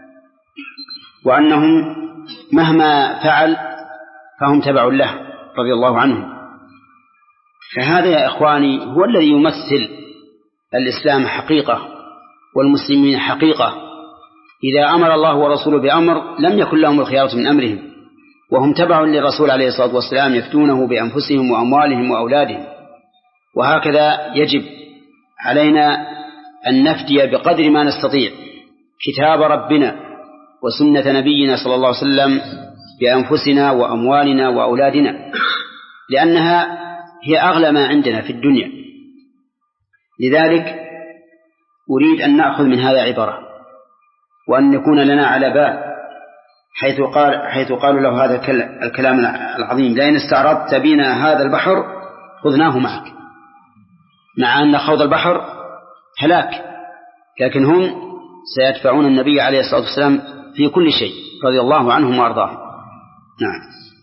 وأنهم مهما فعل فهم تبع له رضي الله عنهم. فهذا يا إخواني هو الذي يمثل الإسلام حقيقة والمسلمين حقيقة. إذا أمر الله ورسوله بأمر لم يكن لهم الخيارة من أمرهم، وهم تبع للرسول عليه الصلاة والسلام يفتونه بأنفسهم وأموالهم وأولادهم. وهكذا يجب علينا أن نفتي بقدر ما نستطيع كتاب ربنا وسنة نبينا صلى الله عليه وسلم بأنفسنا وأموالنا وأولادنا، لأنها هي أغلى ما عندنا في الدنيا. لذلك أريد أن نأخذ من هذا عبرة، وأن يكون لنا على بال حيث قال حيث قالوا له هذا الكلام العظيم لئن استعرضت بنا هذا البحر خذناه معك، مع أن خوض البحر هلاك، لكن هم سيدفعون النبي عليه الصلاة والسلام في كل شيء رضي الله عنهم وأرضاهم. نعم.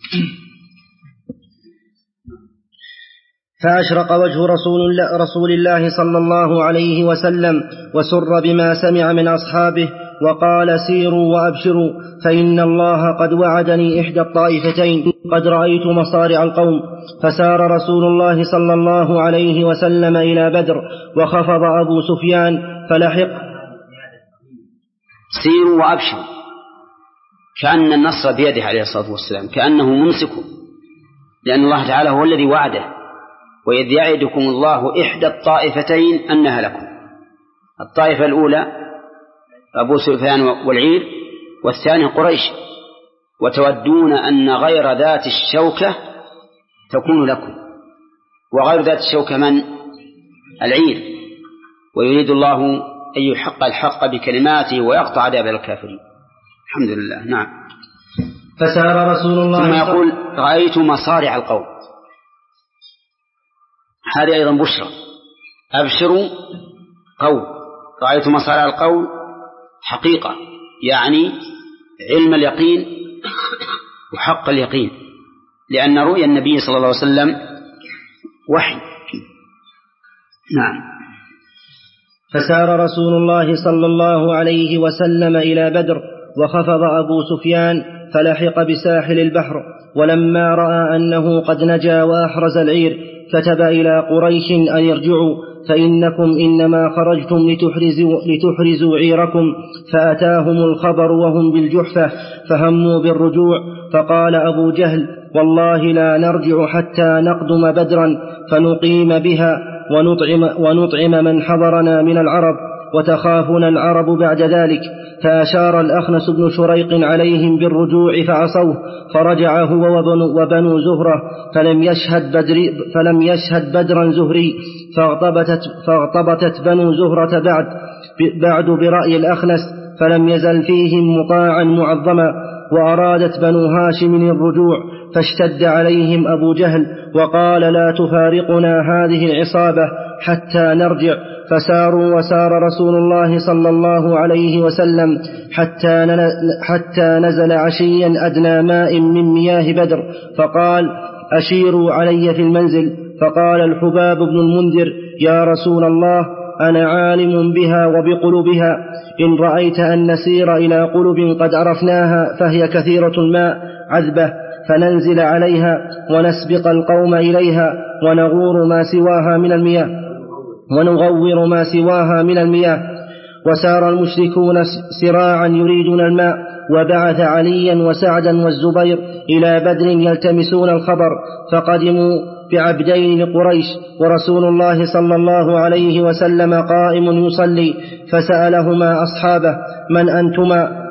فأشرق وجه رسول الله, رسول الله صلى الله عليه وسلم وسر بما سمع من أصحابه وقال سيروا وأبشروا فإن الله قد وعدني إحدى الطائفتين قد رأيت مصارع القوم. فسار رسول الله صلى الله عليه وسلم إلى بدر وخفض أبو سفيان فلحق. سيروا وأبشروا كأن النصر بيده عليه الصلاة والسلام، كأنه ممسكه، لأن الله تعالى هو الذي وعده وإذ يعدكم الله إحدى الطائفتين أنها لكم. الطائفة الأولى أبو سفيان والعير، والثاني قريش، وتودون أن غير ذات الشوكة تكون لكم، وغير ذات الشوكة من؟ العير. ويريد الله أن يحق الحق بكلماته ويقطع دابر الكافرين. الحمد لله. نعم. فسار رسول الله ثم يقول رأيت مصارع القوم، هذه أيضا بشرى. أبشروا قول، رأيت مصارع القول حقيقة، يعني علم اليقين وحق اليقين، لأن رؤيا النبي صلى الله عليه وسلم وحي. نعم. فسار رسول الله صلى الله عليه وسلم إلى بدر وخفض أبو سفيان فلحق بساحل البحر، ولما رأى أنه قد نجا وأحرز العير كتب إلى قريش أن يرجعوا فإنكم إنما خرجتم لتحرزوا, لتحرزوا عيركم. فأتاهم الخبر وهم بالجحفة فهموا بالرجوع. فقال أبو جهل والله لا نرجع حتى نقدم بدرا فنقيم بها ونطعم, ونطعم من حضرنا من العرب وتخافنا العرب بعد ذلك. فأشار الأخنس بن شريق عليهم بالرجوع فعصوه، فرجع هو وبنو, وبنو زهرة فلم يشهد, بدري فلم يشهد بدرا زهري. فاغتبتت, فاغتبتت بنو زهرة بعد, بعد برأي الأخنس فلم يزل فيهم مطاعا معظما. وأرادت بنو هاشم الرجوع فاشتد عليهم أبو جهل وقال لا تفارقنا هذه العصابة حتى نرجع. فساروا وسار رسول الله صلى الله عليه وسلم حتى, حتى نزل عشيا أدنى ماء من مياه بدر فقال أشيروا علي في المنزل. فقال الحباب بن المنذر يا رسول الله أنا عالم بها وبقلوبها، إن رأيت أن نسير إلى قلوب قد عرفناها فهي كثيرة الماء عذبة فننزل عليها ونسبق القوم إليها ونغور ما سواها من المياه ونغور ما سواها من المياه. وسار المشركون سراعا يريدون الماء، وبعث عليا وسعدا والزبير إلى بدر يلتمسون الخبر، فقدموا بعبدين لقريش، ورسول الله صلى الله عليه وسلم قائم يصلي، فسألهما أصحابه من أنتما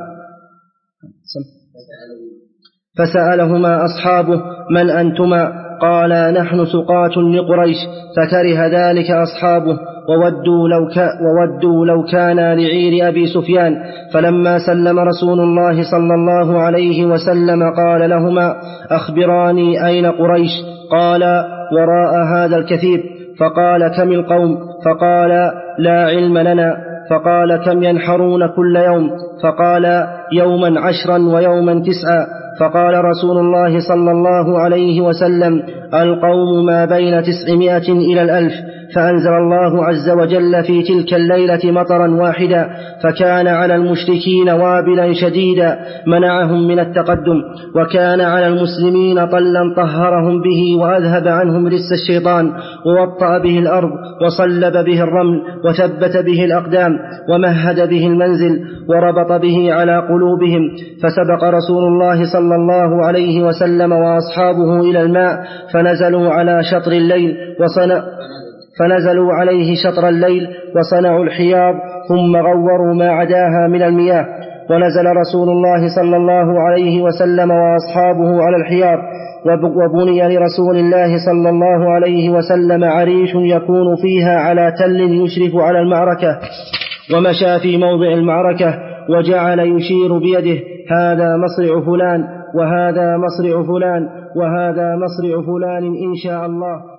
فسألهما أصحابه من أنتما قالا نحن سقاة لقريش، فكره ذلك أصحابه وودوا لو, ك... وودوا لو كان لعير أبي سفيان. فلما سلم رسول الله صلى الله عليه وسلم قال لهما أخبراني أين قريش؟ قال وراء هذا الكثيب. فقال كم القوم؟ فقال لا علم لنا. فقال كم ينحرون كل يوم؟ فقال يوما عشرا ويوما تسعا. فقال رسول الله صلى الله عليه وسلم القوم ما بين تسعمائة إلى الألف. فأنزل الله عز وجل في تلك الليلة مطرا واحدا، فكان على المشركين وابلا شديدا منعهم من التقدم، وكان على المسلمين طلا طهرهم به وأذهب عنهم رس الشيطان، ووطأ به الأرض وصلب به الرمل وثبت به الأقدام ومهد به المنزل وربط به على قلوبهم. فسبق رسول الله صلى الله عليه وسلم وأصحابه إلى الماء، فنزلوا على شطر الليل وصنع فنزلوا عليه شطر الليل وصنعوا الحياض، ثم غوروا ما عداها من المياه. ونزل رسول الله صلى الله عليه وسلم وأصحابه على الحياض، وبني لرسول الله صلى الله عليه وسلم عريش يكون فيها على تل يشرف على المعركة، ومشى في موضع المعركة وجعل يشير بيده هذا مصرع فلان وهذا مصرع فلان وهذا مصرع فلان إن شاء الله.